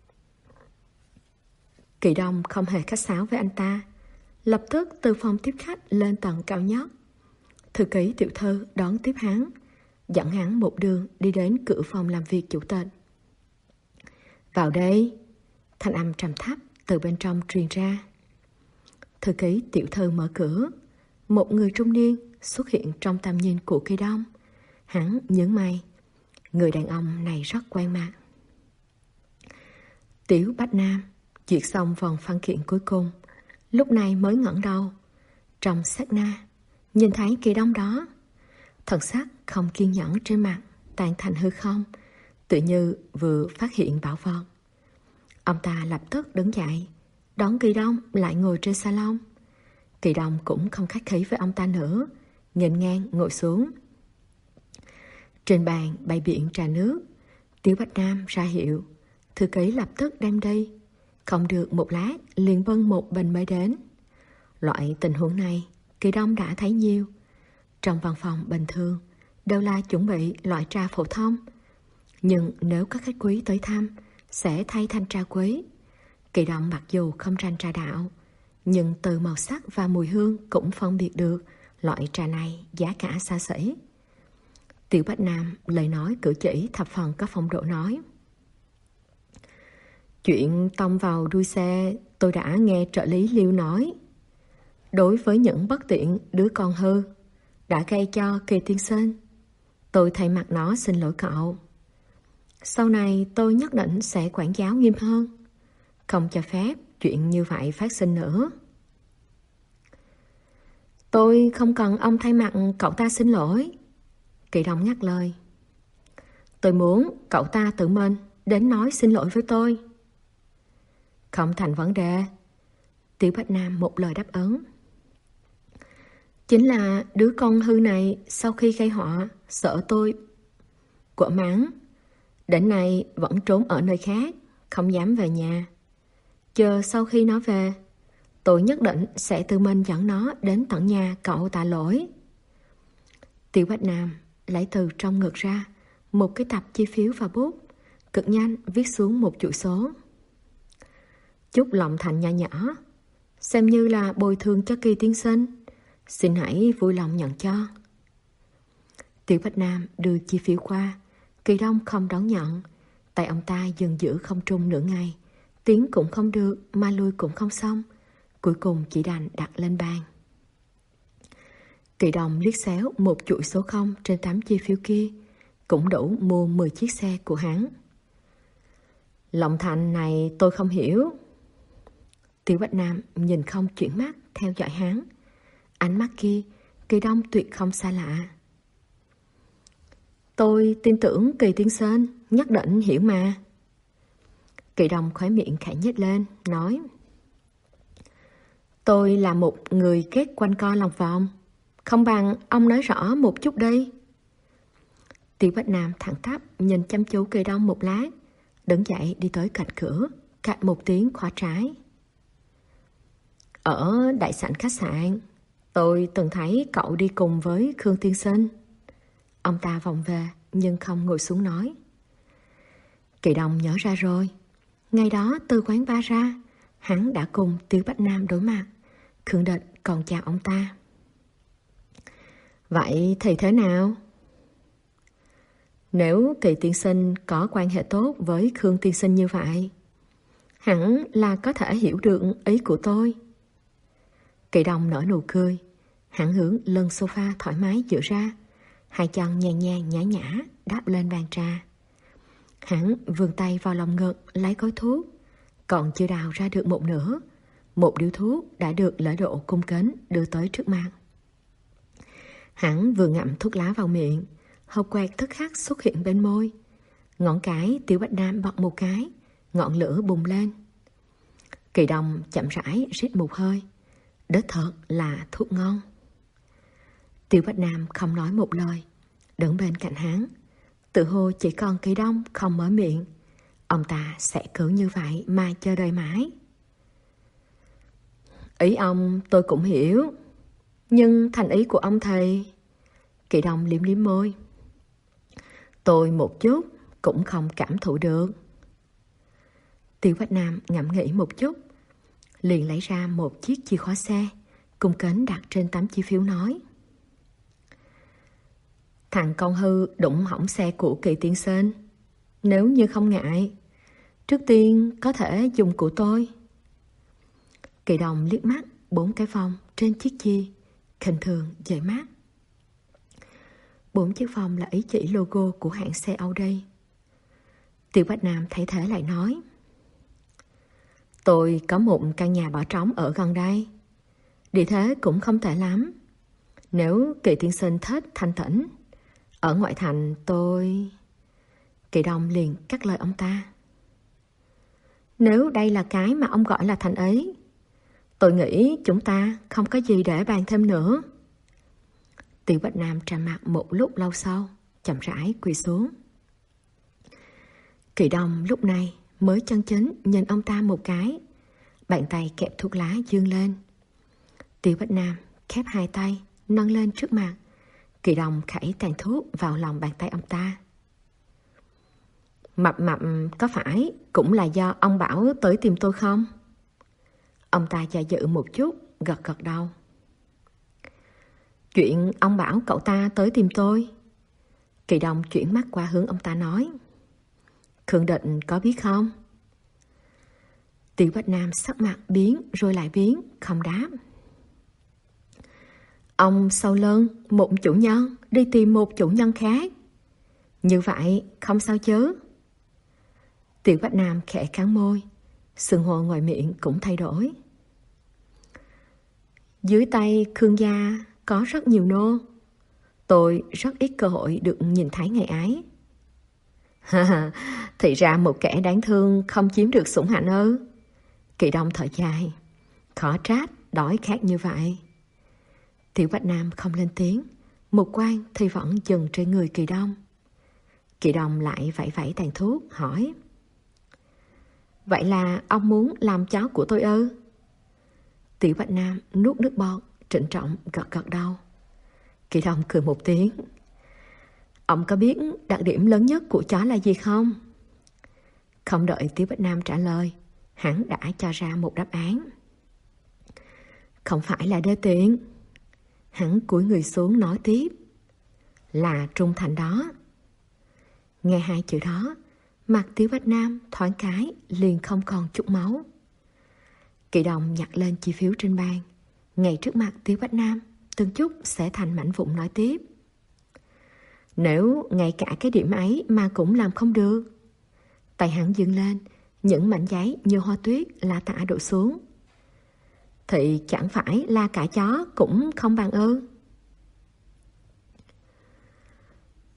Kỳ Đông không hề khách sáo với anh ta, lập tức từ phòng tiếp khách lên tầng cao nhất. Thư ký tiểu thư đón tiếp hắn, dẫn hắn một đường đi đến cửa phòng làm việc chủ tịch. Vào đây, thanh âm trầm thấp từ bên trong truyền ra. Thư ký tiểu thư mở cửa, một người trung niên xuất hiện trong tầm nhìn của Kỳ Đông. Hắn nhướng mày, người đàn ông này rất quen mặt. Tiểu Bách Nam duyệt xong vòng văn kiện cuối cùng, lúc này mới ngẩng đầu. Trong sát na, nhìn thấy Kỳ Đông đó, thần sắc không kiên nhẫn trên mặt tan thành hư không, tự như vừa phát hiện bảo vật. Ông ta lập tức đứng dậy, đón Kỳ Đông lại ngồi trên salon. Kỳ Đông cũng không khách khí với ông ta nữa, nghênh ngang ngồi xuống. Trên bàn bày biện trà nước, Tiểu Bách Nam ra hiệu, thư ký lập tức đem đi. Không được một lát liền bưng một bình mới đến. Loại tình huống này Kỳ Đông đã thấy nhiều. Trong văn phòng bình thường đều là chuẩn bị loại trà phổ thông, nhưng nếu có khách quý tới thăm sẽ thay thành trà quý. Kỳ Đông mặc dù không rành trà đạo, nhưng từ màu sắc và mùi hương cũng phân biệt được loại trà này giá cả xa xỉ. Tiểu Bách Nam lời nói cử chỉ thập phần có phong độ nói. Chuyện tông vào đuôi xe tôi đã nghe trợ lý Liêu nói. Đối với những bất tiện đứa con hư đã gây cho Kỳ tiên sinh, tôi thay mặt nó xin lỗi cậu. Sau này tôi nhất định sẽ quản giáo nghiêm hơn, không cho phép chuyện như vậy phát sinh nữa. Tôi không cần ông thay mặt cậu ta xin lỗi. Kỳ Đông ngắt lời. Tôi muốn cậu ta tự mình đến nói xin lỗi với tôi. Không thành vấn đề. Tiểu Bách Nam một lời đáp ứng. Chính là đứa con hư này sau khi gây họa sợ tôi quở mắng, đến nay vẫn trốn ở nơi khác, không dám về nhà. Chờ sau khi nó về, tôi nhất định sẽ tự mình dẫn nó đến tận nhà cậu tạ lỗi. Tiểu Bách Nam lấy từ trong ngực ra một cái tập chi phiếu và bút, cực nhanh viết xuống một chuỗi số. Chút lòng thành nhỏ nhỏ, xem như là bồi thường cho Kỳ tiên sinh, xin hãy vui lòng nhận cho. Tiểu Bách Nam đưa chi phiếu qua, Kỳ Đông không đón nhận. Tay ông ta dừng giữ không trung nửa ngày, tiến cũng không được mà lui cũng không xong, cuối cùng chỉ đành đặt lên bàn. Kỳ Đông liếc xéo một chuỗi số không trên tấm chi phiếu kia, cũng đủ mua mười chiếc xe của hắn. Lòng thành này tôi không hiểu. Tiểu Bách Nam nhìn không chuyển mắt theo dõi hắn, ánh mắt kia Kỳ Đông tuyệt không xa lạ. Tôi tin tưởng Kỳ tiên sinh nhất định hiểu mà. Kỳ Đông khóe miệng khẽ nhếch lên, nói: Tôi là một người ghét quanh co lòng vòng, không bằng ông nói rõ một chút đi. Tiêu Bách Nam thẳng tắp nhìn chăm chú Kỳ Đông một lát, đứng dậy đi tới cạnh cửa, cạnh một tiếng khóa trái. Ở đại sảnh khách sạn, tôi từng thấy cậu đi cùng với Khương tiên sinh. Ông ta vòng về nhưng không ngồi xuống nói. Kỳ Đông nhớ ra rồi, ngày đó từ quán bar ra, hắn đã cùng Tiêu Bách Nam đối mặt. Khương Địch còn chào ông ta. Vậy thì thế nào? Nếu Kỳ tiên sinh có quan hệ tốt với Khương tiên sinh như vậy, hẳn là có thể hiểu được ý của tôi. Kỳ Đông nở nụ cười, hắn hướng lưng sofa thoải mái dựa ra, hai chân nhàn nhàn nhã nhã đáp lên bàn trà. Hắn vươn tay vào lòng ngực lấy gói thuốc, còn chưa đào ra được một nửa, một điếu thuốc đã được lễ độ cung kính đưa tới trước mặt. Hắn vừa ngậm thuốc lá vào miệng, hộp quẹt tức khắc xuất hiện bên môi. Ngón cái Tiêu Bách Nam bật một cái, ngọn lửa bùng lên. Kỳ Đông chậm rãi rít một hơi, đích thật là thuốc ngon. Tiêu Bách Nam không nói một lời, đứng bên cạnh hắn, tự hồ chỉ còn Kỳ Đông không mở miệng, ông ta sẽ cứ như vậy mà chờ đợi mãi. Ý ông tôi cũng hiểu, nhưng thành ý của ông thì... Kỳ Đông liếm liếm môi. Tôi một chút cũng không cảm thụ được. Tiêu Bách Nam ngẫm nghĩ một chút, liền lấy ra một chiếc chìa khóa xe, cung kính đặt trên tấm chi phiếu nói. Thằng con hư đụng hỏng xe của Kỳ tiên sinh, nếu như không ngại, trước tiên có thể dùng của tôi. Kỳ Đông liếc mắt bốn cái vòng trên chiếc chi, khinh thường dời mắt. Bốn chiếc vòng là ý chỉ logo của hãng xe Audi. Tiêu Bách Nam thấy thế lại nói. Tôi có một căn nhà bỏ trống ở gần đây, địa thế cũng không tệ lắm. Nếu Kỳ tiên sinh thích thanh tĩnh, ở ngoại thành tôi... Kỳ Đông liền cắt lời ông ta. Nếu đây là cái mà ông gọi là thành ý, tôi nghĩ chúng ta không có gì để bàn thêm nữa. Tiêu Bách Nam trầm mặc một lúc lâu sau, chậm rãi quỳ xuống. Kỳ Đông lúc này mới chân chính nhìn ông ta một cái, bàn tay kẹp thuốc lá dương lên. Tiêu Bách Nam khép hai tay nâng lên trước mặt. Kỳ Đông khẩy tàn thuốc vào lòng bàn tay ông ta. Mập mập có phải cũng là do ông bảo tới tìm tôi không? Ông ta do dự một chút, gật gật đầu. Chuyện ông bảo cậu ta tới tìm tôi. Kỳ Đông chuyển mắt qua hướng ông ta nói. Khương Định có biết không? Tiêu Bách Nam sắc mặt biến rồi lại biến, không đáp. Ông sau lưng một chủ nhân đi tìm một chủ nhân khác, như vậy không sao chứ? Tiêu Bách Nam khẽ cắn môi, sừng hồ ngoài miệng cũng thay đổi. Dưới tay Khương gia có rất nhiều nô, tôi rất ít cơ hội được nhìn thấy ngày ấy. Thì ra một kẻ đáng thương không chiếm được sủng hạnh ư? Kỳ Đông thở dài. Khó trách đói khát như vậy. Tiểu Bách Nam không lên tiếng, một quan thì vẫn dừng trên người Kỳ Đông. Kỳ Đông lại vẫy vẫy tàn thuốc, hỏi. Vậy là ông muốn làm chó của tôi ư? Tiểu Bách Nam nuốt nước bọt, trịnh trọng gật gật đầu. Kỳ Đông cười một tiếng. Ông có biết đặc điểm lớn nhất của chó là gì không? Không đợi Tiểu Bách Nam trả lời, hắn đã cho ra một đáp án. Không phải là đê tiện. Hắn cúi người xuống nói tiếp. Là trung thành đó. Nghe hai chữ đó, mặt Tiểu Bách Nam thoáng cái liền không còn chút máu. Kỳ Đông nhặt lên chi phiếu trên bàn, ngay trước mặt Tiểu Bách Nam, từng chút sẽ thành mảnh vụn nói tiếp. Nếu ngay cả cái điểm ấy mà cũng làm không được. Tay hắn dừng lên, những mảnh giấy như hoa tuyết là tả đổ xuống. Thì chẳng phải là cả chó cũng không bằng ư?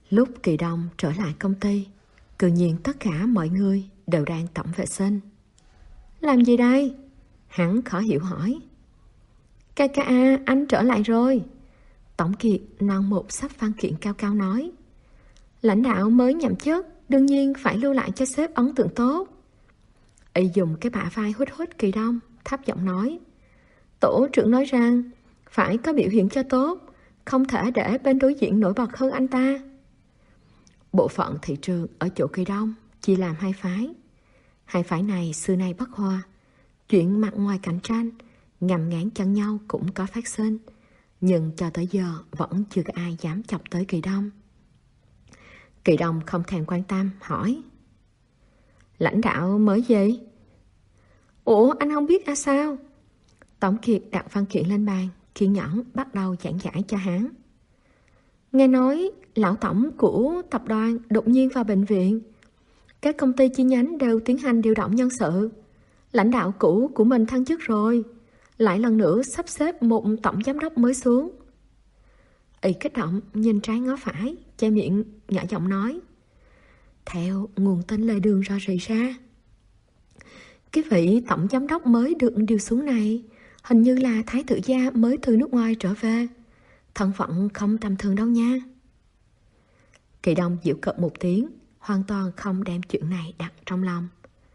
Lúc Kỳ Đông trở lại công ty, tự nhiên tất cả mọi người đều đang tổng vệ sinh. Làm gì đây? Hắn khó hiểu hỏi. ca ca a, anh trở lại rồi. Tổng Kiệt non một sắp văn kiện cao cao nói. Lãnh đạo mới nhậm chức, đương nhiên phải lưu lại cho sếp ấn tượng tốt. Y dùng cái bả vai hút hút Kỳ Đông, thấp giọng nói. Tổ trưởng nói rằng phải có biểu hiện cho tốt, không thể để bên đối diện nổi bật hơn anh ta. Bộ phận thị trường ở chỗ Kỳ Đông chia làm hai phái. Hai phái này xưa nay bất hòa. Chuyện mặt ngoài cạnh tranh, ngầm ngán chân nhau cũng có phát sinh. Nhưng cho tới giờ vẫn chưa có ai dám chọc tới Kỳ Đông. Kỳ Đông không thèm quan tâm, hỏi. Lãnh đạo mới gì? Ủa anh không biết à sao? Tổng Kiệt đặt văn kiện lên bàn, kiên nhẫn bắt đầu giảng giải cho hắn. Nghe nói lão tổng của tập đoàn đột nhiên vào bệnh viện. Các công ty chi nhánh đều tiến hành điều động nhân sự. Lãnh đạo cũ của mình thăng chức rồi, lại lần nữa sắp xếp một tổng giám đốc mới xuống. Y kích động nhìn trái ngó phải, che miệng nhỏ giọng nói. Theo nguồn tin lề đường rò rỉ ra, cái vị tổng giám đốc mới được điều xuống này hình như là thái tử gia mới từ nước ngoài trở về. Thân phận không tầm thường đâu nha. Kỳ Đông giễu cợt một tiếng, hoàn toàn không đem chuyện này đặt trong lòng.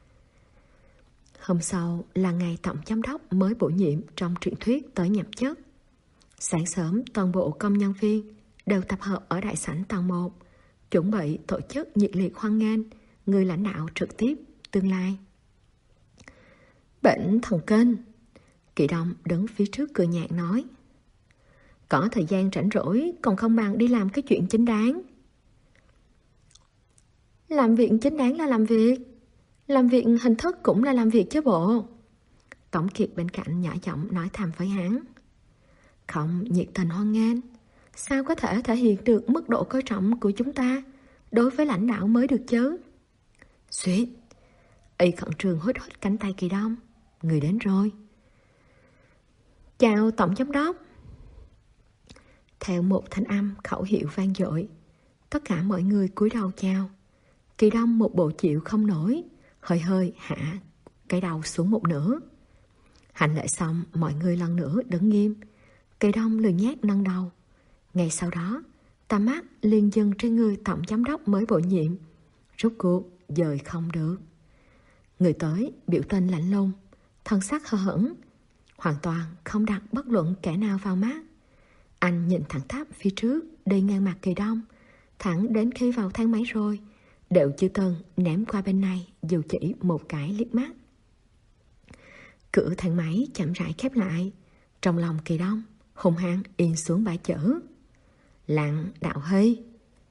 Hôm sau là ngày tổng giám đốc mới bổ nhiệm trong truyền thuyết tới nhậm chức. Sáng sớm toàn bộ công nhân viên đều tập hợp ở đại sảnh tầng một, chuẩn bị tổ chức nhiệt liệt hoan nghênh người lãnh đạo trực tiếp tương lai. Bệnh thần kinh. Kỳ Đông đứng phía trước cười nhạt nói. Có thời gian rảnh rỗi còn không bằng đi làm cái chuyện chính đáng. Làm việc chính đáng là làm việc. Làm việc hình thức cũng là làm việc chứ bộ. Tổng Kiệt bên cạnh nhỏ giọng nói thầm với hắn. Không nhiệt tình hoan nghênh, sao có thể thể hiện được mức độ coi trọng của chúng ta đối với lãnh đạo mới được chứ? Xuyết. Y khẩn trương hút hút cánh tay Kỳ Đông. Người đến rồi. Chào tổng giám đốc. Theo một thanh âm khẩu hiệu vang dội, tất cả mọi người cúi đầu chào. Kỳ Đông một bộ chịu không nổi, hơi hơi hạ cái đầu xuống một nửa. Hành lễ xong, mọi người lần nữa đứng nghiêm. Kỳ Đông lười nhác nâng đầu. Ngay sau đó, tầm mắt liền dừng trên người tổng giám đốc mới bổ nhiệm. Rốt cuộc dời không được. Người tới biểu tình lạnh lùng, thân sắc hờ hững, hoàn toàn không đặt bất luận kẻ nào vào mắt. Anh nhìn thẳng thắp phía trước, đi ngang mặt Kỳ Đông, thẳng đến khi vào thang máy rồi, đều chưa từng ném qua bên này dù chỉ một cái liếc mắt. Cửa thang máy chậm rãi khép lại. Trong lòng Kỳ Đông hùng hăng in xuống ba chữ: Lăng Đạo Hy.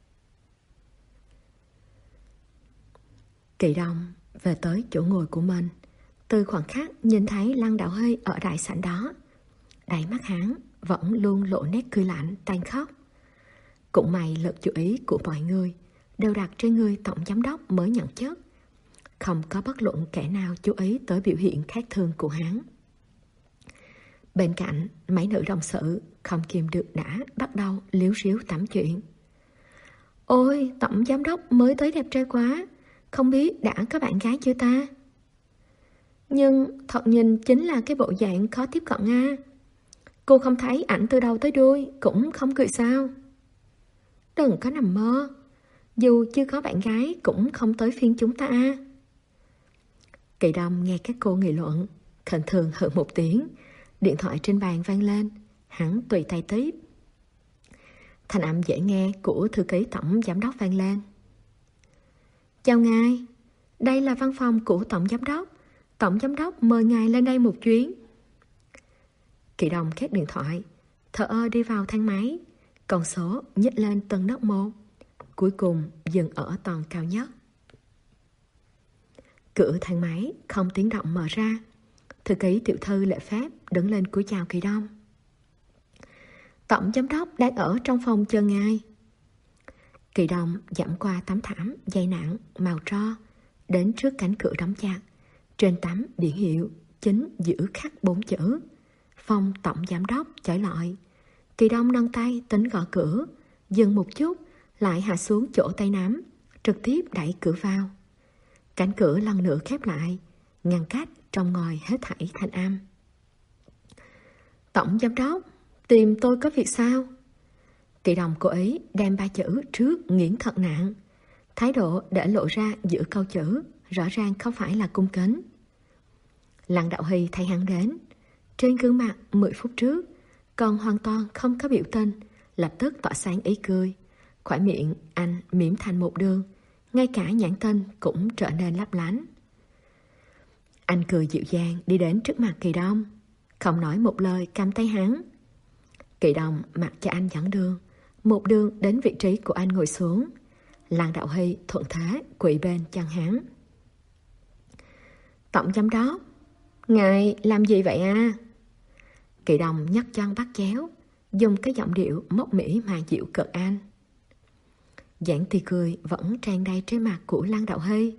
Kỳ Đông về tới chỗ ngồi của mình. Từ khoảng khắc nhìn thấy Lăng Đạo Hy ở đại sảnh đó, đáy mắt hắn vẫn luôn lộ nét cười lạnh tàn khốc. Cũng may lực chú ý của mọi người đều đặt trên người tổng giám đốc mới nhận chức. Không có bất luận kẻ nào chú ý tới biểu hiện khác thường của hắn. Bên cạnh, mấy nữ đồng sự không kìm được đã bắt đầu líu ríu tắm chuyện. Ôi, tổng giám đốc mới tới đẹp trai quá, không biết đã có bạn gái chưa ta? Nhưng thật nhìn chính là cái bộ dạng khó tiếp cận a. Cô không thấy ảnh từ đầu tới đuôi, cũng không cười sao? Đừng có nằm mơ, dù chưa có bạn gái cũng không tới phiên chúng ta a. Kỳ Đông nghe các cô nghị luận, khẩn thường hừ một tiếng. Điện thoại trên bàn vang lên, hắn tùy tay tiếp. Thanh âm dễ nghe của thư ký tổng giám đốc vang lên. Chào ngài, đây là văn phòng của tổng giám đốc. Tổng giám đốc mời ngài lên đây một chuyến. Kỳ Đông khép điện thoại, thờ ơ đi vào thang máy. Con số nhích lên từng nấc một, cuối cùng dừng ở tầng cao nhất. Cửa thang máy không tiếng động mở ra. Thư ký tiểu thư lễ phép đứng lên cúi chào Kỳ Đông. Tổng giám đốc đang ở trong phòng chờ ngài. Kỳ Đông dẫm qua tấm thảm dày nặng màu tro, đến trước cánh cửa đóng chặt. Trên tấm biển hiệu chính giữ khắc bốn chữ Phòng tổng giám đốc chói lọi. Kỳ Đông nâng tay tính gõ cửa, dừng một chút, lại hạ xuống chỗ tay nắm, trực tiếp đẩy cửa vào. Cánh cửa lần nữa khép lại, ngăn cách trong ngòi hết thảy thanh âm. Tổng giám đốc, tìm tôi có việc sao? Kỳ Đồng cố ý đem ba chữ trước nghiến thật nặng. Thái độ để lộ ra giữa câu chữ rõ ràng không phải là cung kính. Lăng Đạo Hy thấy hắn đến, trên gương mặt mười phút trước còn hoàn toàn không có biểu tình, lập tức tỏa sáng ý cười. Khóe miệng anh mỉm thành một đường, ngay cả nhãn tinh cũng trở nên lấp lánh. Anh cười dịu dàng đi đến trước mặt Kỳ Đông, không nói một lời cầm tay hắn. Kỳ Đông mặc cho anh dẫn đường, một đường đến vị trí của anh ngồi xuống. Lăng Đạo Hy thuận thế quỳ bên chân hắn. Tổng giám đốc, ngài làm gì vậy à? Kỳ Đông nhấc chân bắt chéo, dùng cái giọng điệu móc mỉ mà dịu cợt anh. Dáng tươi cười vẫn tràn đầy trên mặt của Lăng Đạo Hy.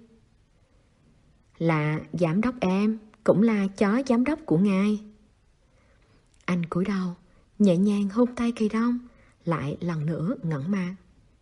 Là giám đốc em, cũng là chó giám đốc của ngài. Anh cúi đầu, nhẹ nhàng hôn tay Kỳ Đông, lại lần nữa ngẩng mặt.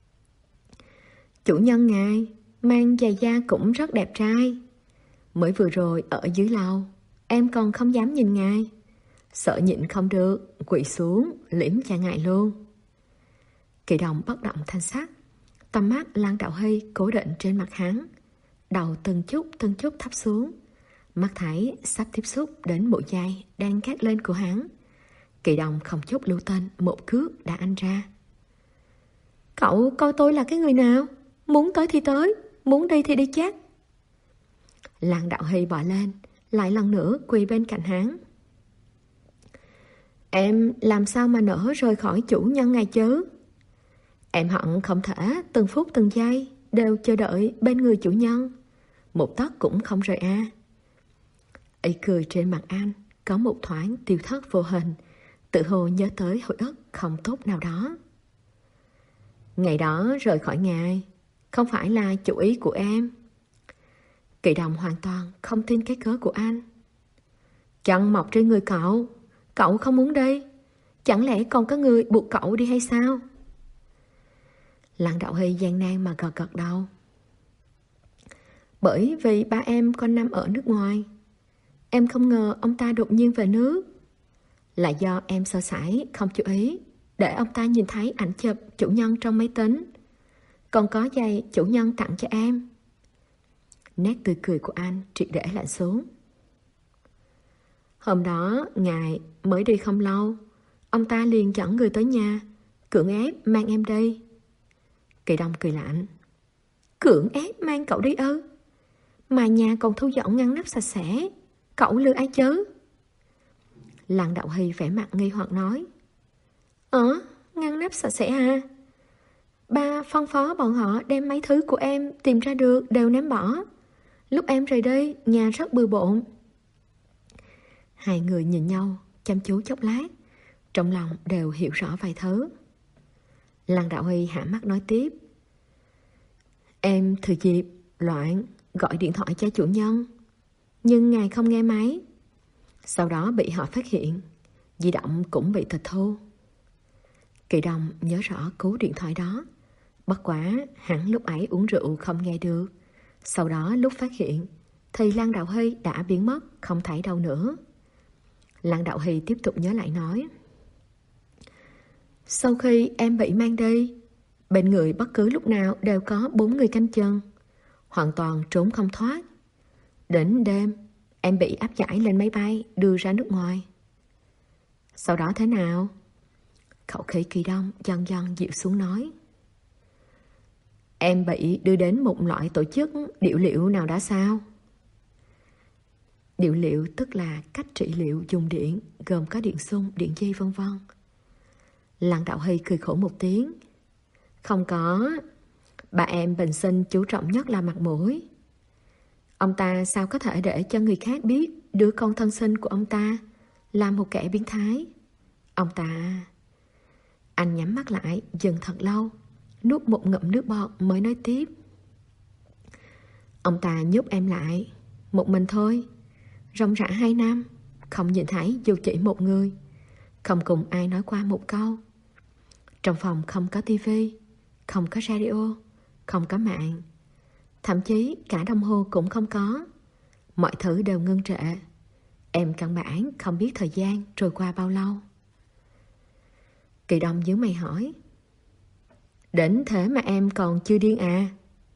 Chủ nhân ngài, mang giày da cũng rất đẹp trai. Mới vừa rồi ở dưới lầu, em còn không dám nhìn ngài, sợ nhịn không được, quỳ xuống, liếm cho ngài luôn. Kỳ Đông bất động thanh sắc, tầm mắt Lăng Đạo Hy cố định trên mặt hắn, đầu từng chút từng chút thấp xuống, mắt thấy sắp tiếp xúc đến bộ giày đang gác lên của hắn. Kỳ Đông không chút lưu tình một cước đã anh ra. Cậu coi tôi là cái người nào? Muốn tới thì tới, muốn đi thì đi chắc. Lăng Đạo Hy bỏ lên, lại lần nữa quỳ bên cạnh hắn. Em làm sao mà nỡ rời khỏi chủ nhân ngài chứ? Em hận không thể từng phút từng giây đều chờ đợi bên người chủ nhân, một tấc cũng không rời a. Ý cười trên mặt anh có một thoáng tiêu thất vô hình, tự hồ nhớ tới hồi ức không tốt nào đó. Ngày đó rời khỏi ngài không phải là chủ ý của em. Kỳ Đồng hoàn toàn không tin cái cớ của anh. Chân mọc trên người cậu, cậu không muốn đi, chẳng lẽ còn có người buộc cậu đi hay sao? Lăng Đạo Hy gian nan mà gật gật đầu. Bởi vì ba em con năm ở nước ngoài, em không ngờ ông ta đột nhiên về nước. Là do em sơ sẩy không chú ý để ông ta nhìn thấy ảnh chụp chủ nhân trong máy tính, còn có giày chủ nhân tặng cho em. Nét tươi cười của anh triệt để lạnh xuống. Hôm đó ngài mới đi không lâu, ông ta liền dẫn người tới nhà, cưỡng ép mang em đi. Kỳ Đông cười lạnh. Cưỡng ép mang cậu đi ư? Mà nhà còn thu dọn ngăn nắp sạch sẽ, cậu lừa ai chứ? Lăng Đạo Hy vẻ mặt nghi hoặc nói. Ờ, ngăn nắp sạch sẽ à? Ba phân phó bọn họ đem mấy thứ của em tìm ra được đều ném bỏ. Lúc em rời đi, nhà rất bừa bộn. Hai người nhìn nhau chăm chú chốc lát, trong lòng đều hiểu rõ vài thứ. Lăng Đạo Huy hạ mắt nói tiếp. Em thừa dịp loạn gọi điện thoại cho chủ nhân, nhưng ngài không nghe máy. Sau đó bị họ phát hiện, di động cũng bị tịch thu. Kỳ Đông nhớ rõ cú điện thoại đó. Bất quá hẳn lúc ấy uống rượu không nghe được. Sau đó lúc phát hiện thì Lăng Đạo Huy đã biến mất, không thấy đâu nữa. Lăng Đạo Huy tiếp tục nhớ lại nói. Sau khi em bị mang đi, bên người bất cứ lúc nào đều có bốn người canh chừng, hoàn toàn trốn không thoát. Đến đêm em bị áp giải lên máy bay đưa ra nước ngoài. Sau đó thế nào? Khẩu khí Kỳ Đông dần dần dịu xuống nói. Em bị đưa đến một loại tổ chức điệu liệu nào đó sao? Điệu liệu tức là cách trị liệu dùng điện, gồm có điện xung, điện dây vân vân. Lăng Đạo Huy cười khổ một tiếng. Không có, bà em bình sinh chú trọng nhất là mặt mũi. Ông ta sao có thể để cho người khác biết đứa con thân sinh của ông ta là một kẻ biến thái? Ông ta... Anh nhắm mắt lại, dừng thật lâu, nuốt một ngụm nước bọt mới nói tiếp. Ông ta nhốt em lại, một mình thôi, ròng rã hai năm, không nhìn thấy dù chỉ một người, không cùng ai nói qua một câu. Trong phòng không có tivi, không có radio, không có mạng. Thậm chí cả đồng hồ cũng không có. Mọi thứ đều ngưng trệ. Em căn bản không biết thời gian trôi qua bao lâu. Kỳ Đông nhíu mày hỏi: Đến thế mà em còn chưa điên à?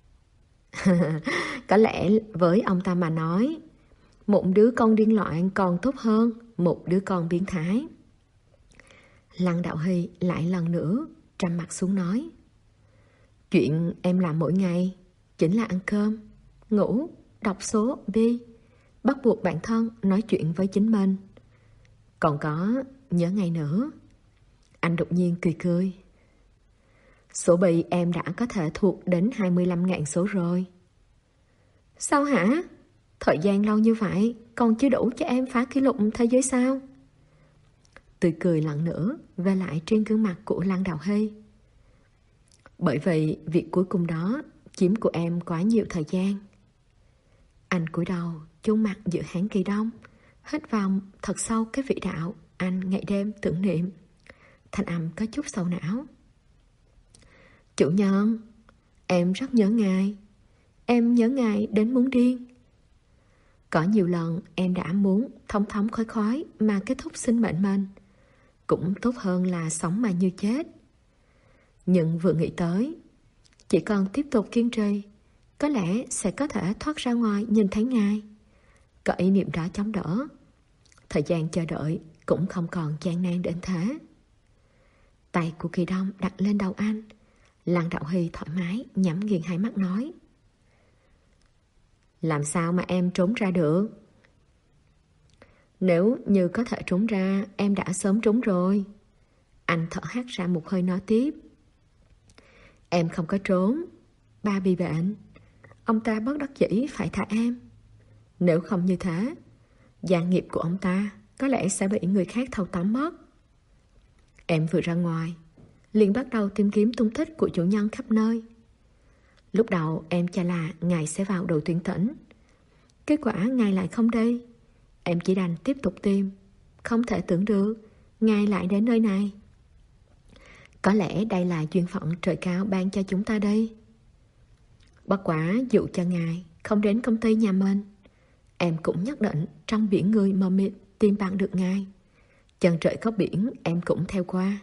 Có lẽ với ông ta mà nói, một đứa con điên loạn còn tốt hơn một đứa con biến thái. Lăng Đạo Hy lại lần nữa trầm mặt xuống nói: Chuyện em làm mỗi ngày chính là ăn cơm, ngủ, đọc số, bi, bắt buộc bản thân nói chuyện với chính mình. Còn có nhớ ngày nữa. Anh đột nhiên cười cười. Số bi em đã có thể thuộc đến hai mươi lăm ngàn số rồi. Sao hả? Thời gian lâu như vậy còn chưa đủ cho em phá kỷ lục thế giới sao? Tươi cười lần nữa về lại trên gương mặt của Lăng Đạo Hy. Bởi vì việc cuối cùng đó chiếm của em quá nhiều thời gian. Anh cúi đầu chôn mặt giữa háng Kỳ Đông, hít vào thật sâu cái vị đạo anh ngày đêm tưởng niệm. Thanh âm có chút sầu não. Chủ nhân, em rất nhớ ngài. Em nhớ ngài đến muốn điên. Có nhiều lần em đã muốn thống thống khói khói mà kết thúc sinh mệnh mình. Cũng tốt hơn là sống mà như chết. Nhưng vừa nghĩ tới, chỉ cần tiếp tục kiên trì, có lẽ sẽ có thể thoát ra ngoài nhìn thấy ngài. Có ý niệm đó chống đỡ, thời gian chờ đợi cũng không còn gian nan đến thế. Tay của Kỳ Đông đặt lên đầu anh. Lăng Đạo Hy thoải mái nhắm nghiền hai mắt nói: Làm sao mà em trốn ra được? Nếu như có thể trốn ra, em đã sớm trốn rồi. Anh thở hắt ra một hơi nói tiếp: Em không có trốn. Ba bị bệnh, ông ta bất đắc dĩ phải thả em. Nếu không như thế, gia nghiệp của ông ta có lẽ sẽ bị người khác thâu tóm mất. Em vừa ra ngoài liền bắt đầu tìm kiếm tung tích của chủ nhân khắp nơi. Lúc đầu em cho là ngài sẽ vào đội tuyển tỉnh. Kết quả ngài lại không đi. Em chỉ đành tiếp tục tìm. Không thể tưởng được ngài lại đến nơi này. Có lẽ đây là duyên phận trời cao ban cho chúng ta đây. Bất quả dụ cho ngài không đến công ty nhà mình, em cũng nhất định trong biển người mờ mịt tìm bằng được ngài. Chân trời có biển em cũng theo qua.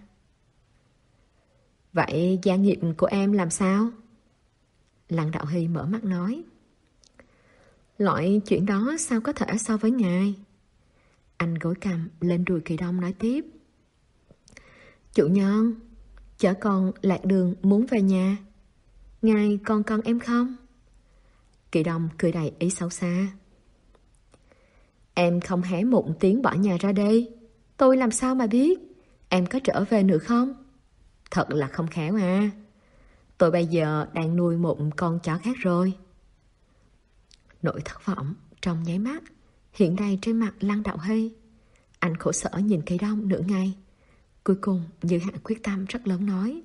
Vậy gia nghiệp của em làm sao? Lăng Đạo Hy mở mắt nói: Loại chuyện đó sao có thể so với ngài? Anh gối cằm lên đùi Kỳ Đông nói tiếp: Chủ nhân, chở con lạc đường muốn về nhà. Ngài còn con em không? Kỳ Đông cười đầy ý xấu xa. Em không hé một tiếng bỏ nhà ra đây, tôi làm sao mà biết em có trở về nữa không? Thật là không khéo à. Tôi bây giờ đang nuôi một con chó khác rồi. Nỗi thất vọng trong nháy mắt hiện đầy trên mặt Lăng Đạo Hy. Anh khổ sở nhìn Kỳ Đông nửa ngày, cuối cùng như hạ quyết tâm rất lớn nói: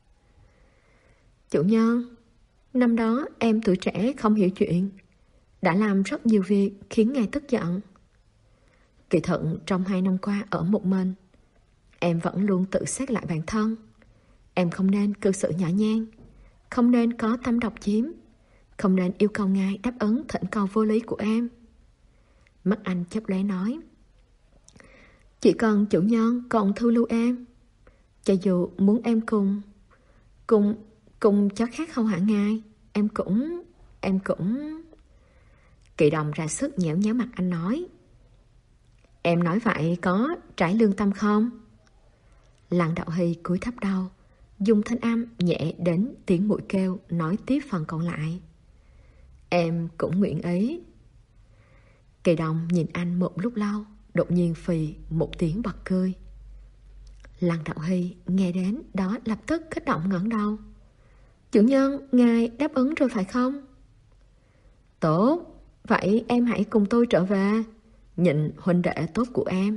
Chủ nhân, năm đó em tuổi trẻ không hiểu chuyện, đã làm rất nhiều việc khiến ngài tức giận. Kỳ thật trong hai năm qua ở một mình, em vẫn luôn tự xét lại bản thân. Em không nên cư xử nhỏ nhen, không nên có tâm độc chiếm, không nên yêu cầu ngài đáp ứng thỉnh cầu vô lý của em. Mắt anh chớp lóe nói: Chỉ cần chủ nhân còn thu lưu em, cho dù muốn em cùng Cùng Cùng chó khác hầu hạ ngài, Em cũng Em cũng Kỳ Đồng ra sức nhéo nhéo mặt anh nói: Em nói vậy có trải lương tâm không? Lăng Đạo Hy cúi thấp đầu, dùng thanh âm nhẹ đến tiếng mũi kêu nói tiếp phần còn lại: Em cũng nguyện ý. Kỳ Đồng nhìn anh một lúc lâu, đột nhiên phì một tiếng bật cười. Lăng Đạo Hy nghe đến đó lập tức kích động ngẩng đầu: Chủ nhân, ngài đáp ứng rồi phải không? Tốt, vậy em hãy cùng tôi trở về, nhịn huynh đệ tốt của em.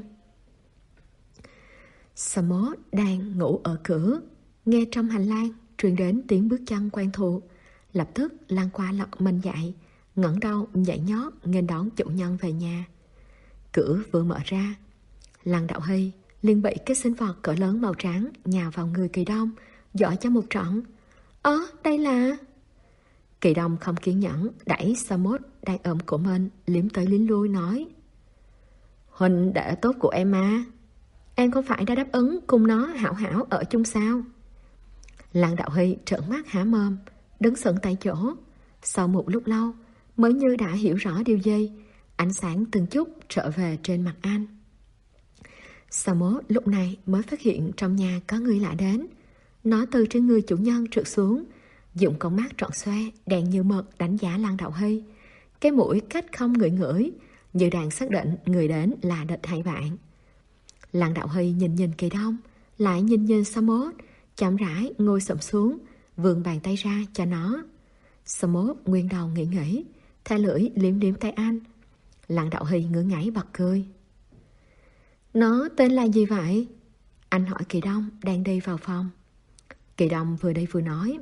Samo đang ngủ ở cửa, nghe trong hành lang truyền đến tiếng bước chân quen thuộc, lập tức lan qua lật mình dậy, ngẩng đầu nhảy nhót nghênh đón chủ nhân về nhà. Cửa vừa mở ra, Lăng Đạo Hy liền bị cái sinh vật cỡ lớn màu trắng nhào vào người Kỳ Đông, dọa cho một trận. Ơ, đây là... Kỳ Đông không kiên nhẫn, đẩy Sa Mốt đang ôm cổ mình, liếm tới liếm lui nói: Huynh đệ tốt của em mà, em không phải đã đáp ứng cùng nó hảo hảo ở chung sao? Lăng Đạo Huy trợn mắt há mồm, đứng sững tại chỗ. Sau một lúc lâu mới như đã hiểu rõ điều gì, ánh sáng từng chút trở về trên mặt anh. Sa Mốt lúc này mới phát hiện trong nhà có người lạ đến. Nó từ trên người chủ nhân trượt xuống, dùng con mắt tròn xoe đen như mực đánh giá Lăng Đạo Huy. Cái mũi cách không ngửi ngửi, như đang xác định người đến là địch hay bạn. Lăng Đạo Huy nhìn nhìn Kỳ Đông, lại nhìn nhìn Sa Mốt, chậm rãi ngồi xổm xuống, vươn bàn tay ra cho nó. Sa Mốt nguyên đầu nghĩ nghĩ, thè lưỡi liếm liếm tay anh. Lăng Đạo Huy ngửa ngáy bật cười. Nó tên là gì vậy? Anh hỏi Kỳ Đông đang đi vào phòng. Kỳ Đông vừa đi vừa nói: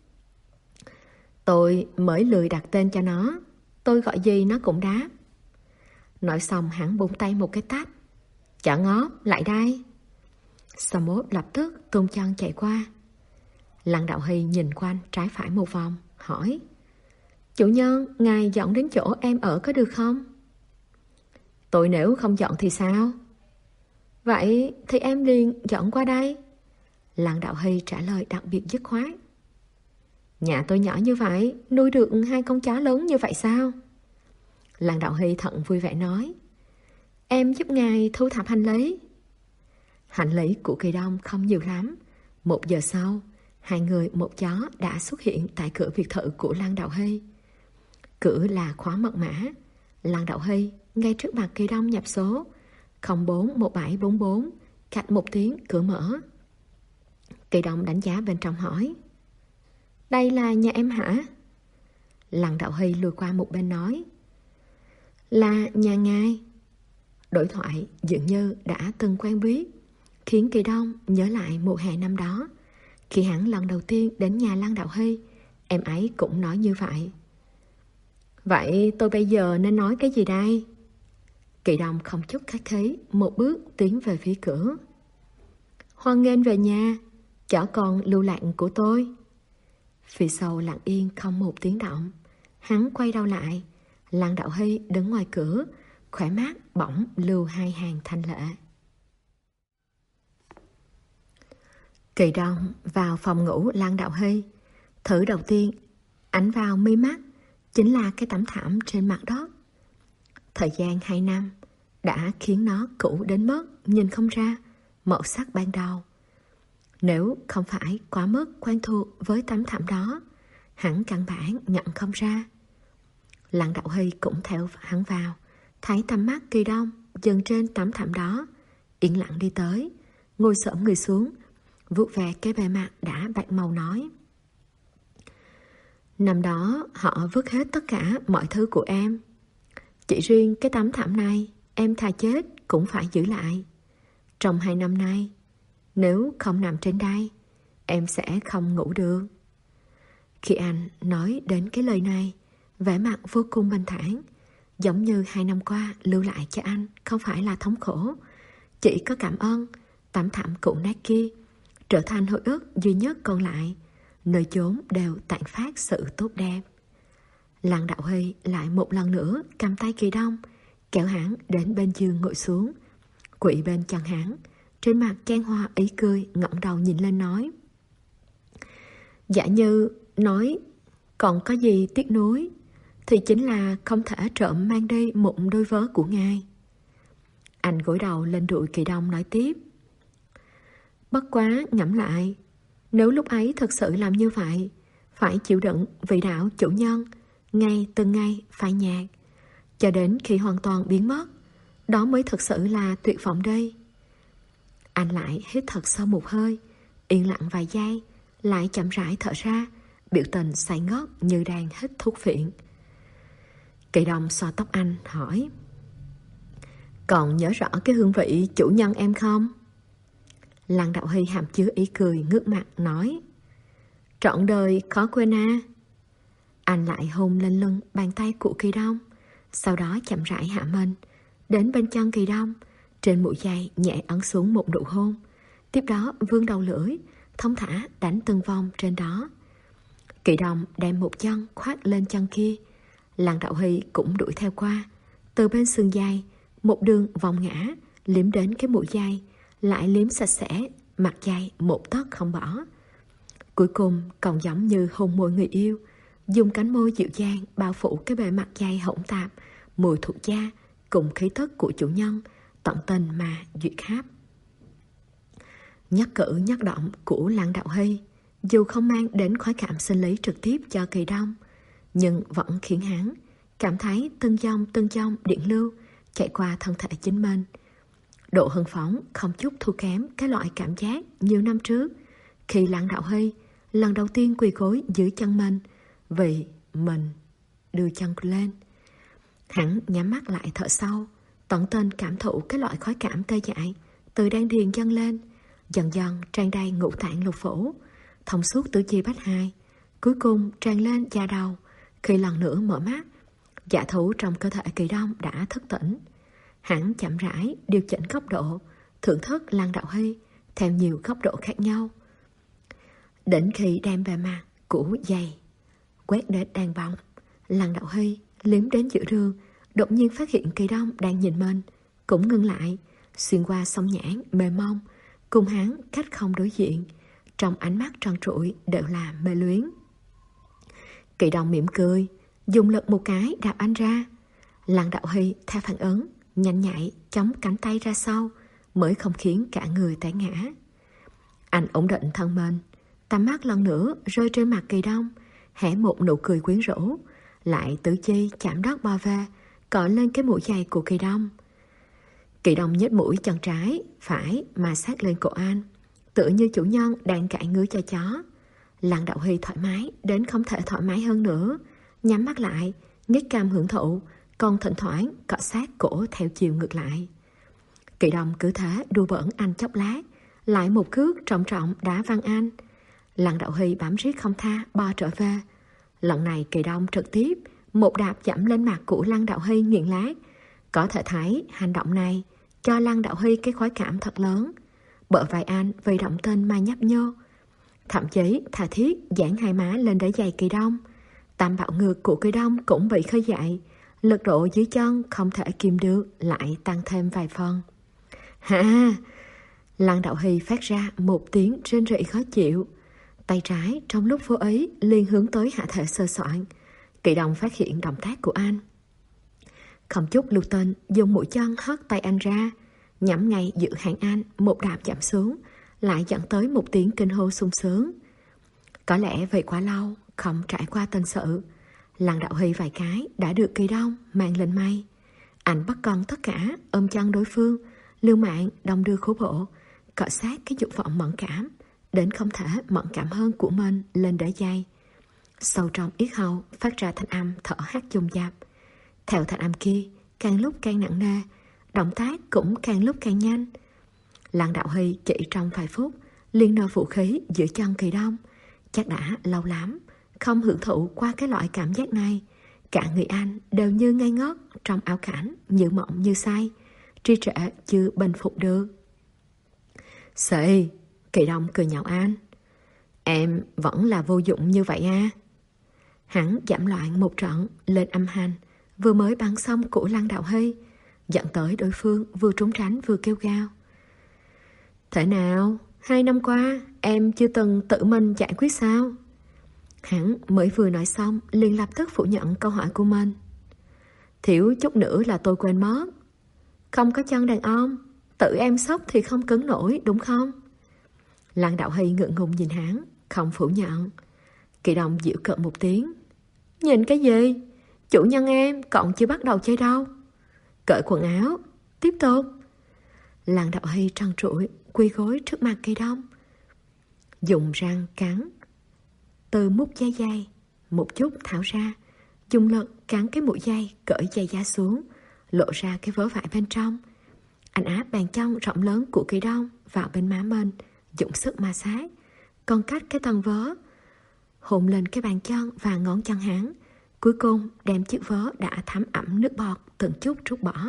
Tôi mới lười đặt tên cho nó, tôi gọi gì nó cũng đáp. Nói xong hắn búng tay một cái tát. Chả ngóp, lại đây. Sa Mốt lập tức tung chân chạy qua. Lăng Đạo Huy nhìn quanh trái phải một vòng, hỏi: Chủ nhân, ngài dọn đến chỗ em ở có được không? Tôi nếu không dọn thì sao? Vậy thì em liền dọn qua đây. Lăng Đạo Huy trả lời đặc biệt dứt khoát. Nhà tôi nhỏ như vậy, nuôi được hai con chó lớn như vậy sao? Lăng Đạo Huy thận vui vẻ nói: Em giúp ngài thu thập hành lý. Hành lý của Kỳ Đông không nhiều lắm. Một giờ sau, hai người một chó đã xuất hiện tại cửa biệt thự của Lăng Đạo Huy. Cửa là khóa mật mã. Lăng Đạo Huy ngay trước mặt Kỳ Đông nhập số không bốn một bảy bốn bốn. Cạnh một tiếng cửa mở. Kỳ Đông đánh giá bên trong hỏi: Đây là nhà em hả? Lăng Đạo Huy lùi qua một bên nói: Là nhà ngài. Đối thoại dường như đã từng quen biết, khiến Kỳ Đông nhớ lại mùa hè năm đó. Khi hắn lần đầu tiên đến nhà Lăng Đạo Huy, em ấy cũng nói như vậy. Vậy tôi bây giờ nên nói cái gì đây? Kỳ Đông không chút khách khí, một bước tiến về phía cửa. Hoan nghênh về nhà, chó con lưu lạc của tôi. Phía sau lặng yên không một tiếng động. Hắn quay đầu lại. Lăng Đạo Huy đứng ngoài cửa, khỏe mắt bỗng lưu hai hàng thanh lệ. Kỳ Đông vào phòng ngủ Lăng Đạo Huy. Thử đầu tiên ánh vào mi mắt chính là cái tấm thảm trên mặt đất. Thời gian hai năm đã khiến nó cũ đến mức nhìn không ra màu sắc ban đầu. Nếu không phải quá mức quen thuộc với tấm thảm đó, hắn căn bản nhận không ra. Lăng Đạo Huy cũng theo hắn vào, thấy tầm mắt Kỳ Đông dừng trên tấm thảm đó, yên lặng đi tới, ngồi xổm người xuống, vuốt ve cái bề mặt đã bạc màu nói: Năm đó họ vứt hết tất cả mọi thứ của em. Chỉ riêng cái tấm thảm này em thà chết cũng phải giữ lại. Trong hai năm nay, nếu không nằm trên đây, em sẽ không ngủ được. Khi anh nói đến cái lời này, vẻ mặt vô cùng bình thản, giống như hai năm qua lưu lại cho anh không phải là thống khổ, chỉ có cảm ơn. Tấm thảm cũ nát kia trở thành hồi ức duy nhất còn lại, nơi chốn đều tản phát sự tốt đẹp. Lăng Đạo Huy lại một lần nữa cầm tay Kỳ Đông, kéo hắn đến bên giường ngồi xuống, quỵ bên chân hắn, trên mặt chan hoa ý cười, ngẩng đầu nhìn lên nói: Giả như nói còn có gì tiếc nuối, thì chính là không thể trộm mang đi một đôi vớ của ngài. Anh gối đầu lên đùi Kỳ Đông nói tiếp: Bất quá ngẫm lại, nếu lúc ấy thật sự làm như vậy, phải chịu đựng vị đạo chủ nhân ngày từng ngày phai nhạt, cho đến khi hoàn toàn biến mất, đó mới thực sự là tuyệt vọng đây. Anh lại hít thật sâu một hơi, yên lặng vài giây, lại chậm rãi thở ra, biểu tình say ngất như đang hít thuốc phiện. Kỳ Đông xoa tóc anh hỏi: Còn nhớ rõ cái hương vị chủ nhân em không? Lăng Đạo Huy hàm chứa ý cười ngước mặt nói: Trọn đời khó quên à. Anh lại hôn lên lưng bàn tay của Kỳ Đông, sau đó chậm rãi hạ mình đến bên chân Kỳ Đông, trên mũi giày nhẹ ấn xuống một nụ hôn. Tiếp đó vươn đầu lưỡi thông thả đánh từng vòng trên đó. Kỳ Đông đem một chân khoác lên chân kia. Lăng Đạo Hy cũng đuổi theo qua. Từ bên xương dây, một đường vòng ngã, liếm đến cái mũi dây, lại liếm sạch sẽ, mặt dây một tấc không bỏ. Cuối cùng còn giống như hôn môi người yêu, dùng cánh môi dịu dàng bao phủ cái bề mặt dây hỗn tạp, mùi thuộc da cùng khí tức của chủ nhân, tận tình mà duyệt khắp. Nhất cử nhất động của Lăng Đạo Hy, dù không mang đến khoái cảm sinh lý trực tiếp cho Kỳ Đông, nhưng vẫn khiến hắn cảm thấy từng dòng từng dòng điện lưu chạy qua thân thể chính mình. Độ hưng phấn không chút thua kém cái loại cảm giác nhiều năm trước khi Lăng Đạo Hy lần đầu tiên quỳ gối dưới chân mình vì mình đưa chân lên. Hắn nhắm mắt lại thở sâu, tận tình cảm thụ cái loại khoái cảm tê dại từ đan điền dâng lên, dần dần tràn đầy ngũ tạng lục phủ, thông suốt tứ chi bách hai, cuối cùng tràn lên da đầu. Khi lần nữa mở mắt, dạ thú trong cơ thể Kỳ Đông đã thức tỉnh. Hắn chậm rãi điều chỉnh góc độ, thưởng thức Lăng Đạo Hy theo nhiều góc độ khác nhau. Đến khi đem bề mặt của giày quét đến đàn bóng, Lăng Đạo Hy liếm đến giữa đường, đột nhiên phát hiện Kỳ Đông đang nhìn mình, cũng ngưng lại, xuyên qua song nhãn mềm mông, cùng hắn cách không đối diện, trong ánh mắt tròn trụi đều là mê luyến. Kỳ Đông mỉm cười, dùng lực một cái đạp anh ra. Lăng Đạo Hy theo phản ứng, nhanh nhạy chống cánh tay ra sau, mới không khiến cả người té ngã. Anh ổn định thân mình, tầm mắt lần nữa rơi trên mặt Kỳ Đông, hé một nụ cười quyến rũ, lại tứ chi chạm đất bò về, cọ lên cái mũi giày của Kỳ Đông. Kỳ Đông nhếch mũi chân trái, phải mà sát lên cổ anh, tựa như chủ nhân đang cạy ngứa cho chó. Lăng Đạo Hy thoải mái đến không thể thoải mái hơn nữa, nhắm mắt lại, nhếch cằm hưởng thụ, còn thỉnh thoảng cọ sát cổ theo chiều ngược lại. Kỳ Đông cứ thế đùa bỡn anh chốc lát, lại một cước trọng trọng đá văng anh. Lăng Đạo Hy bám riết không tha bò trở về. Lần này Kỳ Đông trực tiếp một đạp dẫm lên mặt của Lăng Đạo Hy nghiền lát. Có thể thấy hành động này cho Lăng Đạo Hy cái khoái cảm thật lớn. Bờ vai anh vì động tình mà nhấp nhô, thậm chí tha thiết giãn hai má lên để giày Kỳ Đông. Tam bạo ngược của Kỳ Đông cũng bị khơi dậy, lực độ dưới chân không thể kìm được lại tăng thêm vài phần. Ha! Lăng Đạo Hy phát ra một tiếng rên rỉ khó chịu, tay trái trong lúc vô ý liền hướng tới hạ thể sơ soạn. Kỳ Đông phát hiện động tác của anh, không chút lưu tình dùng mũi chân hất tay anh ra, nhắm ngay giữa hạng anh một đạp giảm xuống, lại dẫn tới một tiếng kinh hô sung sướng. Có lẽ vì quá lâu không trải qua tình sự, Lăng Đạo Hy vài cái đã được Kỳ Đông mang lên mây. Anh bắt con tất cả ôm chân đối phương, liều mạng đong đưa khố bộ, cọ sát cái dục vọng mẫn cảm đến không thể mẫn cảm hơn của mình lên đỡ dây. Sâu trong yết hầu phát ra thanh âm thở hắt dồn dập. Theo thanh âm kia càng lúc càng nặng nề, động tác cũng càng lúc càng nhanh. Lăng Đạo Hy chỉ trong vài phút liền nở vũ khí giữa chân Kỳ Đông. Chắc đã lâu lắm không hưởng thụ qua cái loại cảm giác này. Cả người anh đều như ngây ngất trong ảo cảnh, như mộng như say, tri trệ chưa bình phục được. Xì, Kỳ Đông cười nhạo anh. Em vẫn là vô dụng như vậy à? Hắn giảm loạn một trận lên âm hành vừa mới bắn xong của Lăng Đạo Hy, dẫn tới đối phương vừa trốn tránh vừa kêu gào. Thế nào? Hai năm qua em chưa từng tự mình giải quyết sao? Hắn mới vừa nói xong liền lập tức phủ nhận câu hỏi của mình. Thiếu chút nữa là tôi quên mất. Không có chân đàn ông, tự em sốc thì không cứng nổi đúng không? Lăng Đạo Hy ngượng ngùng nhìn hắn, không phủ nhận. Kỳ Đông giễu cợt một tiếng. Nhìn cái gì? Chủ nhân em còn chưa bắt đầu chơi đâu. Cởi quần áo, tiếp tục. Lăng Đạo Hy trăn trụi quỳ gối trước mặt Kỳ Đông, dùng răng cắn từ mút dây dây một chút tháo ra, dùng lực cắn cái mũi dây, cởi dây da xuống, lộ ra cái vớ vải bên trong. Anh áp bàn chân rộng lớn của Kỳ Đông vào bên má mình, dùng sức ma sát, còn cách cái tầng vớ, hôn lên cái bàn chân và ngón chân hắn, cuối cùng đem chiếc vớ đã thấm ẩm nước bọt từng chút trút bỏ.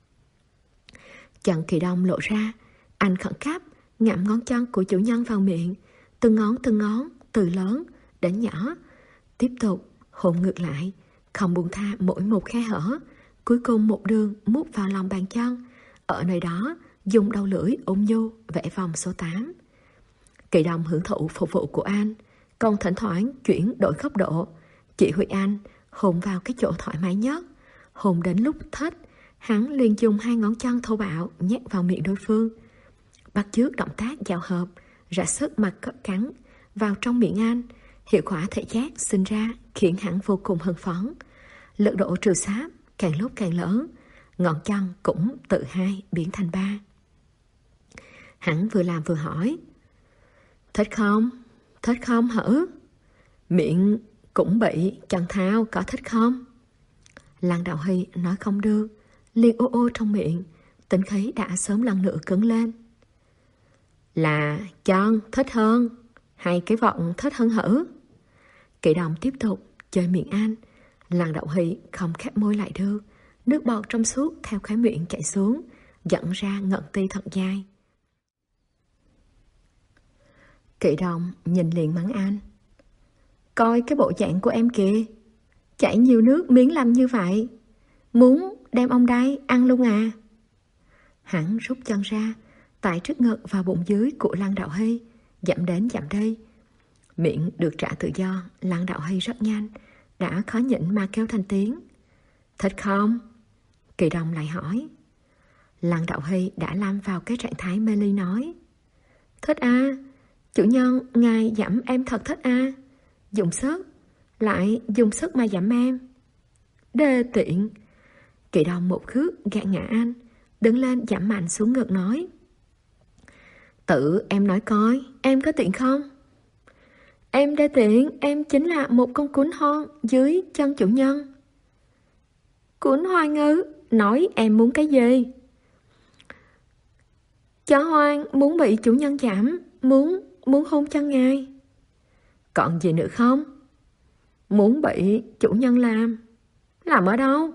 Chân Kỳ Đông lộ ra, anh khẩn cấp ngậm ngón chân của chủ nhân vào miệng, từng ngón từng ngón, từ lớn đến nhỏ, tiếp tục hôn ngược lại, không buông tha mỗi một khe hở. Cuối cùng một đường mút vào lòng bàn chân. Ở nơi đó dùng đầu lưỡi ôn nhu vẽ vòng số tám. Kỳ Đông hưởng thụ phục vụ của anh, còn thỉnh thoảng chuyển đổi góc độ, chỉ huy anh hôn vào cái chỗ thoải mái nhất. Hôn đến lúc thích, hắn liền dùng hai ngón chân thô bạo nhét vào miệng đối phương, bắt chước động tác giao hợp, ra sức mặt cắn vào trong miệng anh. Hiệu quả thể giác sinh ra khiến hắn vô cùng hưng phấn. Lực độ trừ sáp càng lúc càng lớn, ngón chân cũng từ hai biến thành ba. Hắn vừa làm vừa hỏi: thích không? Thích không hử? Miệng cũng bị chân thao, có thích không? Lăng Đạo Hy nói không được, liền ô ô trong miệng, tính khí đã sớm lần nữa cứng lên. Là chân thích hơn hay cái vọng thích hơn hử? Kỳ Đông tiếp tục chơi miệng anh. Lăng Đạo Hy không khép môi lại được, nước bọt trong suốt theo khóe miệng chảy xuống, dẫn ra ngận ti thật dài. Kỳ Đông nhìn liền mắng anh: coi cái bộ dạng của em kìa, chảy nhiều nước miếng làm như vậy, muốn đem ông đây ăn luôn à? Hắn rút chân ra, tại trước ngực và bụng dưới của Lăng Đạo Hy, dặm đến dặm đây. Miệng được trả tự do, Lăng Đạo Hy rất nhanh đã khó nhịn mà kêu thành tiếng: thích không? Kỳ Đông lại hỏi. Lăng Đạo Hy đã lâm vào cái trạng thái mê ly nói: thích à, chủ nhân ngài dặm em thật thích à, dùng sức, lại dùng sức mà dặm em. Đê tiện. Kỳ Đông một cước gạt ngã anh, đứng lên dặm mạnh xuống ngực nói: tự em nói coi, em có tiện không? Em đê tiện, em chính là một con cún hoang dưới chân chủ nhân. Cún hoang ư? Nói em muốn cái gì? Chó hoang muốn bị chủ nhân chạm, muốn muốn hôn chân ngài. Còn gì nữa không? Muốn bị chủ nhân làm. Làm ở đâu?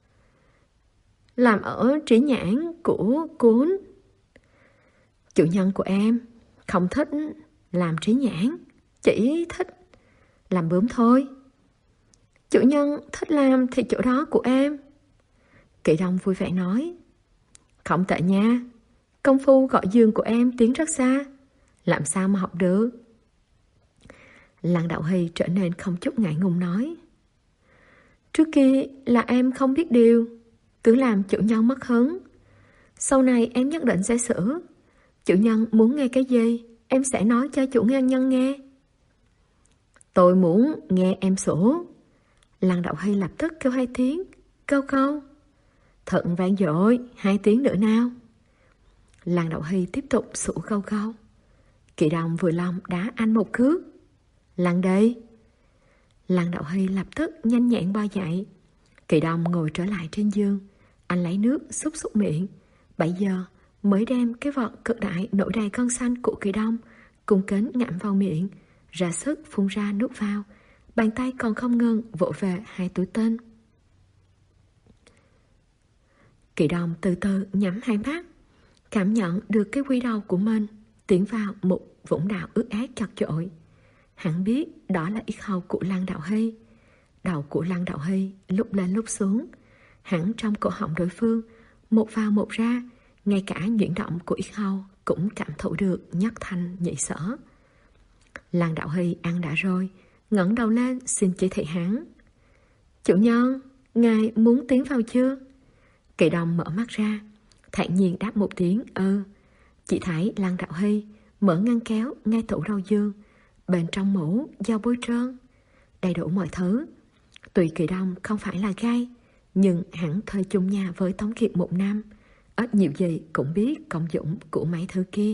Làm ở trí nhãn của cún. Chủ nhân của em không thích làm trí nhãn, chỉ thích làm bướm thôi. Chủ nhân thích làm thì chỗ đó của em. Kỳ Đông vui vẻ nói: không tệ nha, công phu gọi giường của em tiến rất xa, làm sao mà học được? Lăng Đạo Hy trở nên không chút ngại ngùng nói: trước kia là em không biết điều, cứ làm chủ nhân mất hứng. Sau này em nhất định sẽ sửa. Chủ nhân muốn nghe cái gì, em sẽ nói cho chủ nhân nghe. Tôi muốn nghe em sủa. Lăng Đạo Hy lập tức kêu hai tiếng, câu câu. Thật vang dội, hai tiếng nữa nào. Lăng Đạo Hy tiếp tục sủa câu câu. Kỳ Đông vừa lòng đá anh một cước. Lăng đây. Lăng Đạo Hy lập tức nhanh nhẹn bò dậy. Kỳ Đông ngồi trở lại trên giường. Anh lấy nước xúc xúc miệng. Bây giờ mới đem cái vọt cực đại nổi đầy cân xanh của Kỳ Đông cung kính ngậm vào miệng, ra sức phun ra nuốt vào. Bàn tay còn không ngừng vỗ về hai túi tên. Kỳ Đông từ từ nhắm hai mắt, cảm nhận được cái quy đầu của mình tiến vào một vũng đạo ướt át chật chội. Hắn biết đó là yết hầu của Lăng Đạo Hy. Đầu của Lăng Đạo Hy lúc lên lúc xuống, hắn trong cổ họng đối phương một vào một ra, ngay cả chuyển động của yết hầu cũng cảm thụ được nhất thanh nhị sở. Lăng Đạo Hy ăn đã rồi, ngẩng đầu lên xin chỉ thị hắn. Chủ nhân, ngài muốn tiến vào chưa? Kỳ Đông mở mắt ra, thản nhiên đáp một tiếng ơ. Chỉ thấy Lăng Đạo Hy mở ngăn kéo ngay tủ đầu giường, bên trong mũ dao bôi trơn, đầy đủ mọi thứ. Tuy Kỳ Đông không phải là gay, nhưng hắn thuê chung nhà với Tống Kiệt một năm, ít nhiều gì cũng biết công dụng của mấy thứ kia.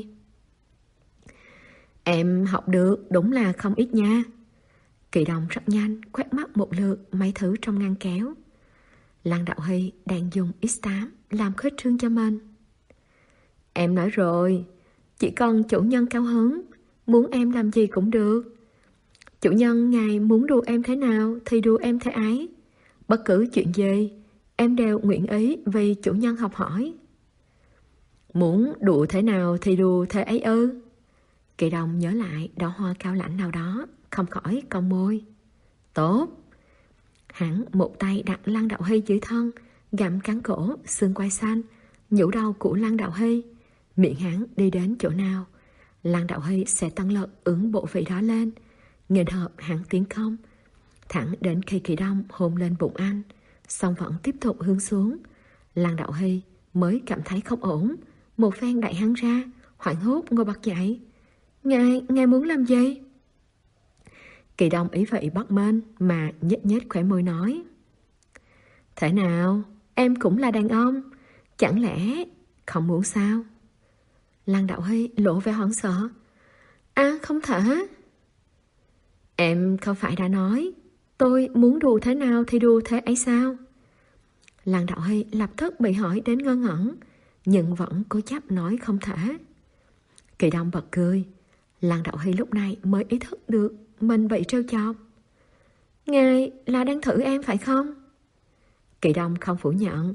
Em học được đúng là không ít nha. Kỳ Đông rất nhanh quét mắt một lượt mấy thứ trong ngăn kéo. Lăng Đạo Hy đang dùng ích tám làm khuếch trương cho mình. Em nói rồi, chỉ cần chủ nhân cao hứng, muốn em làm gì cũng được. Chủ nhân ngài muốn đùa em thế nào thì đùa em thế ấy. Bất cứ chuyện gì em đều nguyện ý vì chủ nhân học hỏi. Muốn đùa thế nào thì đùa thế ấy ư? Kỳ Đông nhớ lại đóa hoa cao lãnh nào đó, không khỏi cong môi. Tốt. Hắn một tay đặt Lăng Đạo Hy dưới thân, gặm cắn cổ, xương quai xanh, nhũ đầu của Lăng Đạo Hy. Miệng hắn đi đến chỗ nào, Lăng Đạo Hy sẽ tăng lực ứng bộ vị đó lên, nghênh hợp hắn tiến công, thẳng đến khi Kỳ Đông hôn lên bụng anh, xong vẫn tiếp tục hướng xuống. Lăng Đạo Hy mới cảm thấy không ổn, một phen đẩy hắn ra, hoảng hốt ngồi bật dậy. Ngài, ngài muốn làm gì? Kỳ Đông ý vậy bất mên mà nhếch nhếch khóe môi nói: Thế nào, em cũng là đàn ông, chẳng lẽ không muốn sao? Lăng Đạo Hy lộ vẻ hoảng sợ. À, không thể. Em không phải đã nói tôi muốn đùa thế nào thì đùa thế ấy sao? Lăng Đạo Hy lập tức bị hỏi đến ngơ ngẩn, nhưng vẫn cố chấp nói không thể. Kỳ Đông bật cười. Lăng Đạo Hy lúc này mới ý thức được mình bị trêu chọc. Ngài là đang thử em phải không? Kỳ Đông không phủ nhận.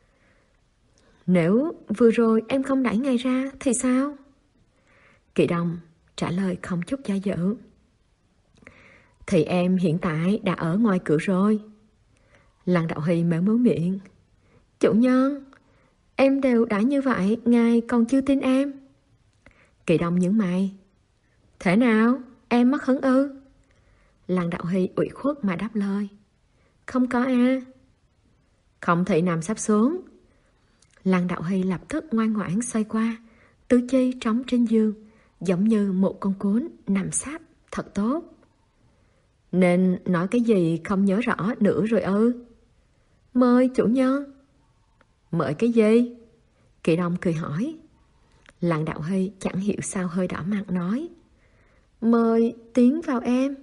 Nếu vừa rồi em không đẩy ngài ra thì sao? Kỳ Đông trả lời không chút do dự. Thì em hiện tại đã ở ngoài cửa rồi. Lăng Đạo Hy méo méo miệng. Chủ nhân, em đều đã như vậy, ngài còn chưa tin em? Kỳ Đông nhướng mày. Thế nào, em mất hứng ư? Lăng Đạo Hy ủy khuất mà đáp lời. Không có a. Không thể nằm sắp xuống. Lăng Đạo Hy lập tức ngoan ngoãn xoay qua, tứ chi trống trên giường, giống như một con cún nằm sáp thật tốt. Nên nói cái gì không nhớ rõ nữa rồi ư? Mời chủ nhân. Mời cái gì? Kỳ Đông cười hỏi. Lăng Đạo Hy chẳng hiểu sao hơi đỏ mặt nói. Mời tiến vào em.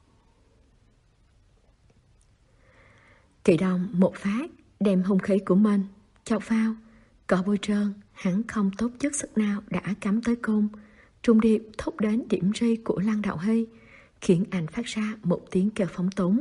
Kỳ Đông một phát đem hung khí của mình chọc vào, cỏ bôi trơn, hắn không tốt chút sức nào đã cắm tới cung, trung điệp thúc đến điểm ri của Lăng Đạo Hy, khiến anh phát ra một tiếng kêu phóng túng.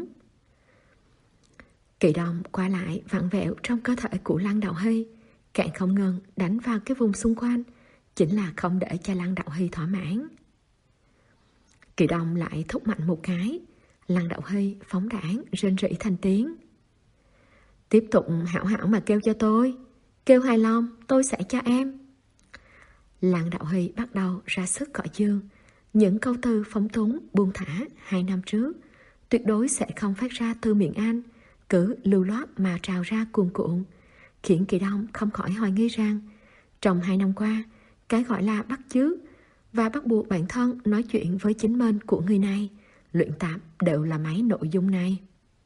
Kỳ Đông qua lại vặn vẹo trong cơ thể của Lăng Đạo Hy, càng không ngừng đánh vào cái vùng xung quanh, chính là không để cho Lăng Đạo Hy thỏa mãn. Kỳ Đông lại thúc mạnh một cái, Lăng Đạo Hy phóng đãng rên rỉ thành tiếng. Tiếp tục hảo hảo mà kêu cho tôi, kêu hài lòng tôi sẽ cho em. Lăng Đạo Hy bắt đầu ra sức cọ giường, những câu từ phóng túng buông thả hai năm trước tuyệt đối sẽ không phát ra từ miệng anh, cứ lưu loát mà trào ra cuồn cuộn, khiến Kỳ Đông không khỏi hoài nghi rằng trong hai năm qua, cái gọi là bắt chước và bắt buộc bản thân nói chuyện với chính mình của người này luyện tập đều là mấy nội dung này.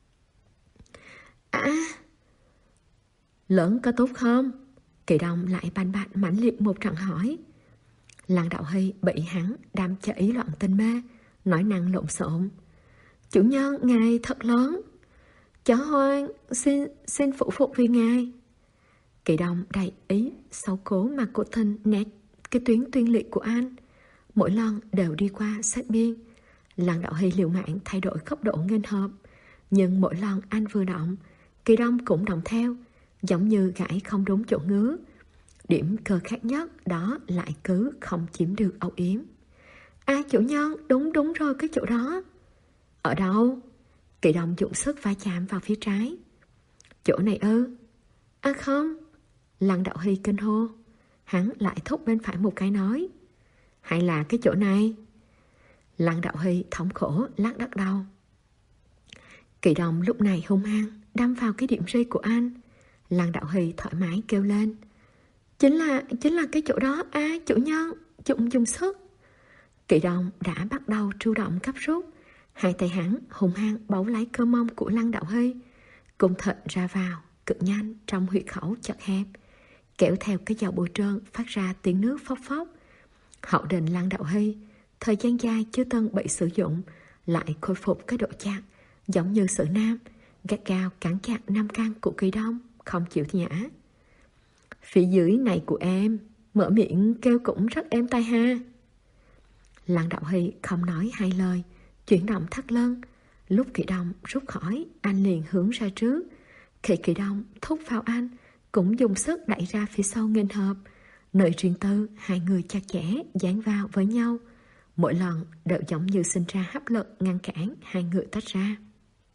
À, lớn có tốt không? Kỳ Đông lại banh bạch mãnh liệt một trận hỏi. Lăng Đạo Hy bị hắn đam cho ý loạn tình mê, nói năng lộn xộn. Chủ nhân, ngài thật lớn. Chó hoang, xin, xin phụ phục vì ngài. Kỳ Đông đầy ý, xấu cố mà cố tình nét cái tuyến tuyên liệt của anh. Mỗi lần đều đi qua sát biên. Lăng Đạo Hy liều mạng thay đổi góc độ nghênh hợp, nhưng mỗi lần anh vừa động, Kỳ Đông cũng động theo, giống như gãi không đúng chỗ ngứa. Điểm cơ khác nhất đó lại cứ không chiếm được âu yếm. À chủ nhân, đúng đúng rồi cái chỗ đó. Ở đâu? Kỳ Đông dụng sức va chạm vào phía trái. Chỗ này ư? À không. Lăng Đạo Hy kinh hô. Hắn lại thúc bên phải một cái nói. Hay là cái chỗ này? Lăng Đạo Hy thống khổ lắc đắc đầu. Kỳ Đông lúc này hung hăng đâm vào cái điểm ri của anh. Lăng Đạo Hy thoải mái kêu lên. Chính là, chính là cái chỗ đó. À chủ nhân, dụng dùng sức. Kỳ Đông đã bắt đầu tru động cấp rút. Hai tay hắn hung hăng bấu lấy cơ mông của Lăng Đạo Hy, cung thịt ra vào cực nhanh trong huyệt khẩu chật hẹp, kéo theo cái dầu bôi trơn phát ra tiếng nước phốc phốc. Hậu đình Lăng Đạo Hy thời gian dài chưa từng bị sử dụng lại khôi phục cái độ chặt, giống như sự nam gắt gao cắn chặt năm căn của Kỳ Đông, không chịu nhả. Phía dưới này của em, mở miệng kêu cũng rất êm tai ha. Lăng Đạo Hy không nói hai lời, chuyển động thắt lưng. Lúc Kỳ Đông rút khỏi, anh liền hướng ra trước. Khi Kỳ Đông thúc vào anh, cũng dùng sức đẩy ra phía sau nghênh hợp. Nơi riêng tư, hai người chặt chẽ dán vào với nhau. Mỗi lần đều giống như sinh ra hấp lực ngăn cản hai người tách ra.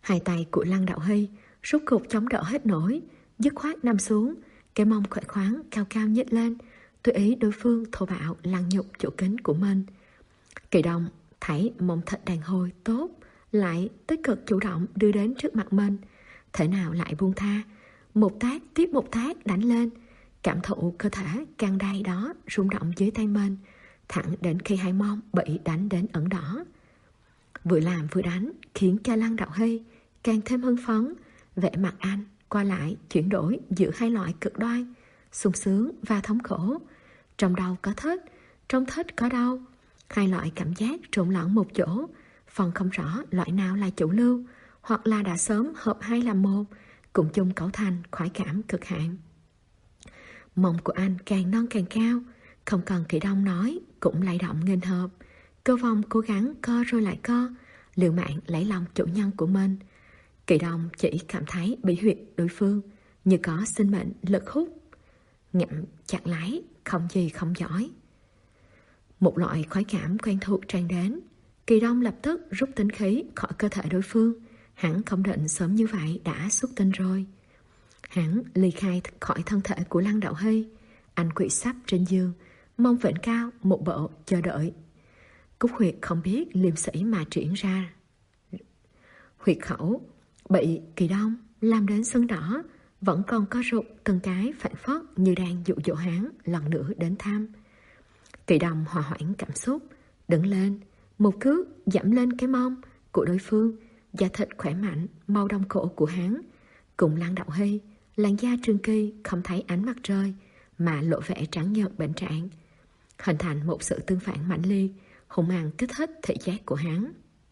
Hai tay của Lăng Đạo Hy rút cục chống đỡ hết nổi, dứt khoát nằm xuống, cái mông khỏe khoắn cao cao nhếch lên, tùy ý đối phương thô bạo lăng nhục chỗ kính của mình. Kỳ Đông thấy mông thịt đàn hồi tốt, lại tích cực chủ động đưa đến trước mặt mình, thể nào lại buông tha, một tác tiếp một tác đánh lên, cảm thụ cơ thể căng đay đó rung động dưới tay mình, thẳng đến khi hai mông bị đánh đến ẩn đỏ. Vừa làm vừa đánh khiến cho Lăng Đạo Hy càng thêm hưng phấn, vẻ mặt anh qua lại chuyển đổi giữa hai loại cực đoan, sung sướng và thống khổ, trong đau có thích, trong thích có đau, hai loại cảm giác trộn lẫn một chỗ, phần không rõ loại nào là chủ lưu, hoặc là đã sớm hợp hai làm một, cùng chung cấu thành khoái cảm cực hạn. Mông của anh càng nâng càng cao, không cần Kỳ Đông nói cũng lay động nghênh hợp, cơ vòng cố gắng co rồi lại co, liều mạng lấy lòng chủ nhân của mình. Kỳ Đông chỉ cảm thấy bị huyệt đối phương như có sinh mệnh lực hút, ngậm chặt lấy, không gì không giỏi. Một loại khoái cảm quen thuộc tràn đến, Kỳ Đông lập tức rút tinh khí khỏi cơ thể đối phương. Hắn không định sớm như vậy đã xuất tinh rồi. Hắn ly khai khỏi thân thể của Lăng Đạo Hy, anh quỵ sắp trên giường, mông vểnh cao một bộ chờ đợi. Cúc huyệt không biết liêm sĩ mà triển ra, huyệt khẩu bị Kỳ Đông làm đến sưng đỏ, vẫn còn có rụt từng cái phản phất như đang dụ dỗ hắn lần nữa đến thăm. Kỳ Đông hòa hoãn cảm xúc, đứng lên, một cước dẫm lên cái mông của đối phương, da thịt khỏe mạnh, màu đồng cổ của hắn, cùng Lăng Đạo Hy, làn da trường kỳ không thấy ánh mặt trời mà lộ vẻ trắng nhợt bệnh trạng, hình thành một sự tương phản mãnh liệt, hung hăng kích thích thị giác của hắn.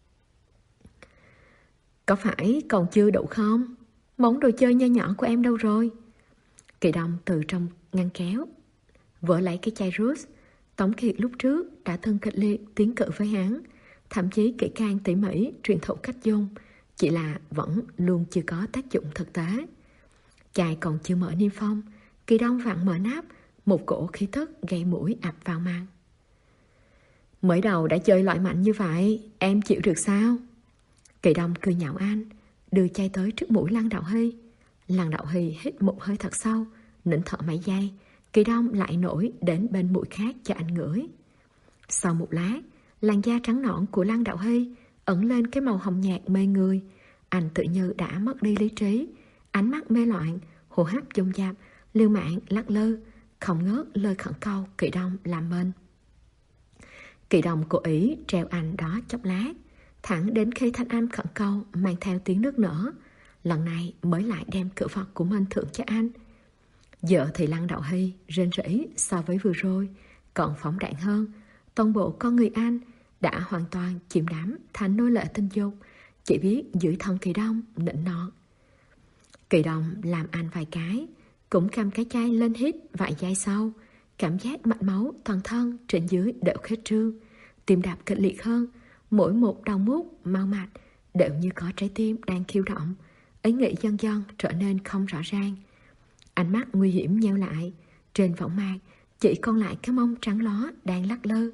Có phải còn chưa đủ không? Món đồ chơi nho nhỏ của em đâu rồi? Kỳ Đông từ trong ngăn kéo vỡ lấy cái chai rouge Tống Kiệt lúc trước đã từng kịch liệt tiến cử với hắn, thậm chí kỹ càng tỉ mỉ truyền thụ cách dùng, chỉ là vẫn luôn chưa có tác dụng thực tế. Chai còn chưa mở niêm phong, Kỳ Đông vặn mở nắp, một cổ khí tức gây mũi ập vào mặt. Mới đầu đã chơi loại mạnh như vậy, em chịu được sao? Kỳ Đông cười nhạo anh, đưa chai tới trước mũi Lăng Đạo Hy. Lăng Đạo Hy hít một hơi thật sâu, nín thở mấy giây. Kỳ Đông lại nổi đến bên mũi khác cho anh ngửi. Sau một lát, làn da trắng nõn của Lăng Đạo Hy ẩn lên cái màu hồng nhạt mê người. Anh tự như đã mất đi lý trí, ánh mắt mê loạn, hô hấp dồn dập, liều mạng lắc lư, không ngớt lời khẩn cầu Kỳ Đông làm bên. Kỳ Đông cố ý treo anh đó chốc lát, thẳng đến khi thanh âm khẩn cầu mang theo tiếng nước nở, lần này mới lại đem cự vật của mình thưởng cho anh. Giờ thì Lăng Đạo Hy rên rỉ so với vừa rồi còn phóng đạn hơn, toàn bộ con người anh đã hoàn toàn chìm đắm thành nô lệ tình dục, chỉ biết giữ thân Kỳ Đông nịnh nọt. Kỳ Đông làm anh vài cái, cũng cầm cái chai lên hít vài giây sau, cảm giác mạch máu toàn thân trên dưới đều khết trương, tim đập kịch liệt hơn, mỗi một đầu mút mau mạch đều như có trái tim đang khiêu động, ý nghĩ dần dần trở nên không rõ ràng. Ánh mắt nguy hiểm nheo lại, trên võng mạc chỉ còn lại cái mông trắng ló đang lắc lơ.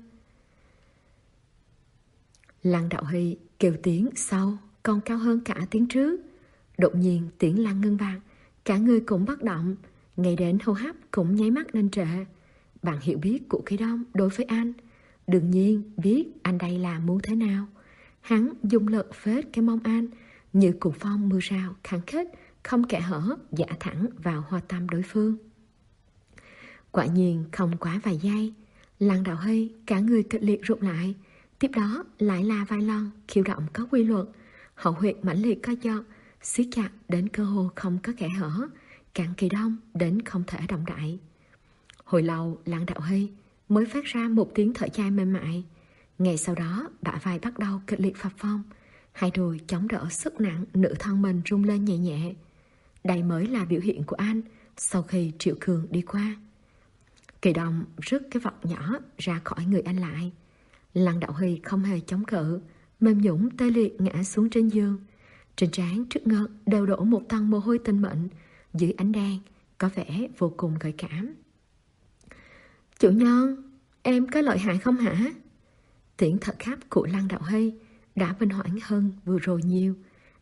Lăng Đạo Hy kêu tiếng sau còn cao hơn cả tiếng trước. Đột nhiên tiếng Lăng ngưng bặt, cả người cũng bất động, ngay đến hô hấp cũng nháy mắt nên trệ. Bạn hiểu biết của Kỳ Đông đối với anh, đương nhiên biết anh đây là muốn thế nào. Hắn dùng lực phết cái mông anh, như cuồng phong mưa rào kháng khích, không kẽ hở dã thẳng vào hoa tâm đối phương. Quả nhiên không quá vài giây, Lăng Đạo Hy cả người kịch liệt rụt lại, tiếp đó lại là vài lần khiêu động có quy luật, hậu huyệt mãnh liệt co giật, siết chặt đến cơ hồ không có kẽ hở, cạn Kỳ Đông đến không thể động đậy. Hồi lâu Lăng Đạo Hy mới phát ra một tiếng thở dài mềm mại. Ngay sau đó bả vai bắt đầu kịch liệt phập phồng, hai đùi chống đỡ sức nặng nửa thân mình rung lên nhẹ nhẹ. Đây mới là biểu hiện của anh sau khi triệu cường đi qua. Kỳ Đông rứt cái vật nhỏ ra khỏi người anh lại. Lăng Đạo Hy không hề chống cự, mềm nhũn tê liệt ngã xuống trên giường. Trên trán trước ngực đều đổ một tầng mồ hôi tinh mịn, dưới ánh đèn có vẻ vô cùng gợi cảm. Chủ nhân, em có lợi hại không hả? Tiếng thở khắp của Lăng Đạo Hy đã bình hoãn hơn vừa rồi nhiều.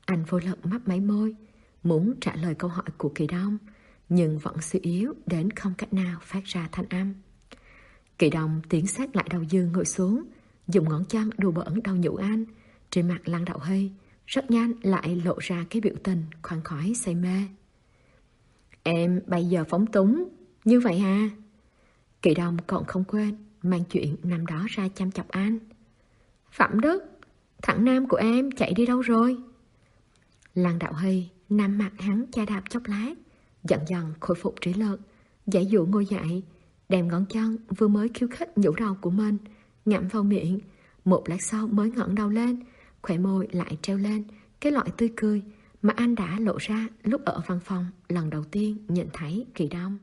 Anh vô lực mấp máy môi, muốn trả lời câu hỏi của Kỳ Đông, nhưng vẫn suy yếu đến không cách nào phát ra thanh âm. Kỳ Đông tiến sát lại đầu giường ngồi xuống, dùng ngón chân đùa bỡn đầu nhũ anh. Trên mặt Lăng Đạo Hy rất nhanh lại lộ ra cái biểu tình khoan khoái say mê. Em bây giờ phóng túng như vậy à? Kỳ Đông còn không quên mang chuyện năm đó ra chăm chọc anh. Phẩm Đức, thằng nam của em chạy đi đâu rồi? Lăng Đạo Hy nằm mặt hắn cha đạp chốc lát, dần dần khôi phục trí lực, giải dụ ngồi dậy, đem ngón chân vừa mới khiêu khích nhũ đầu của mình ngậm vào miệng. Một lát sau mới ngẩng đầu lên, khóe môi lại treo lên cái loại tươi cười mà anh đã lộ ra lúc ở văn phòng lần đầu tiên nhìn thấy Kỳ Đông.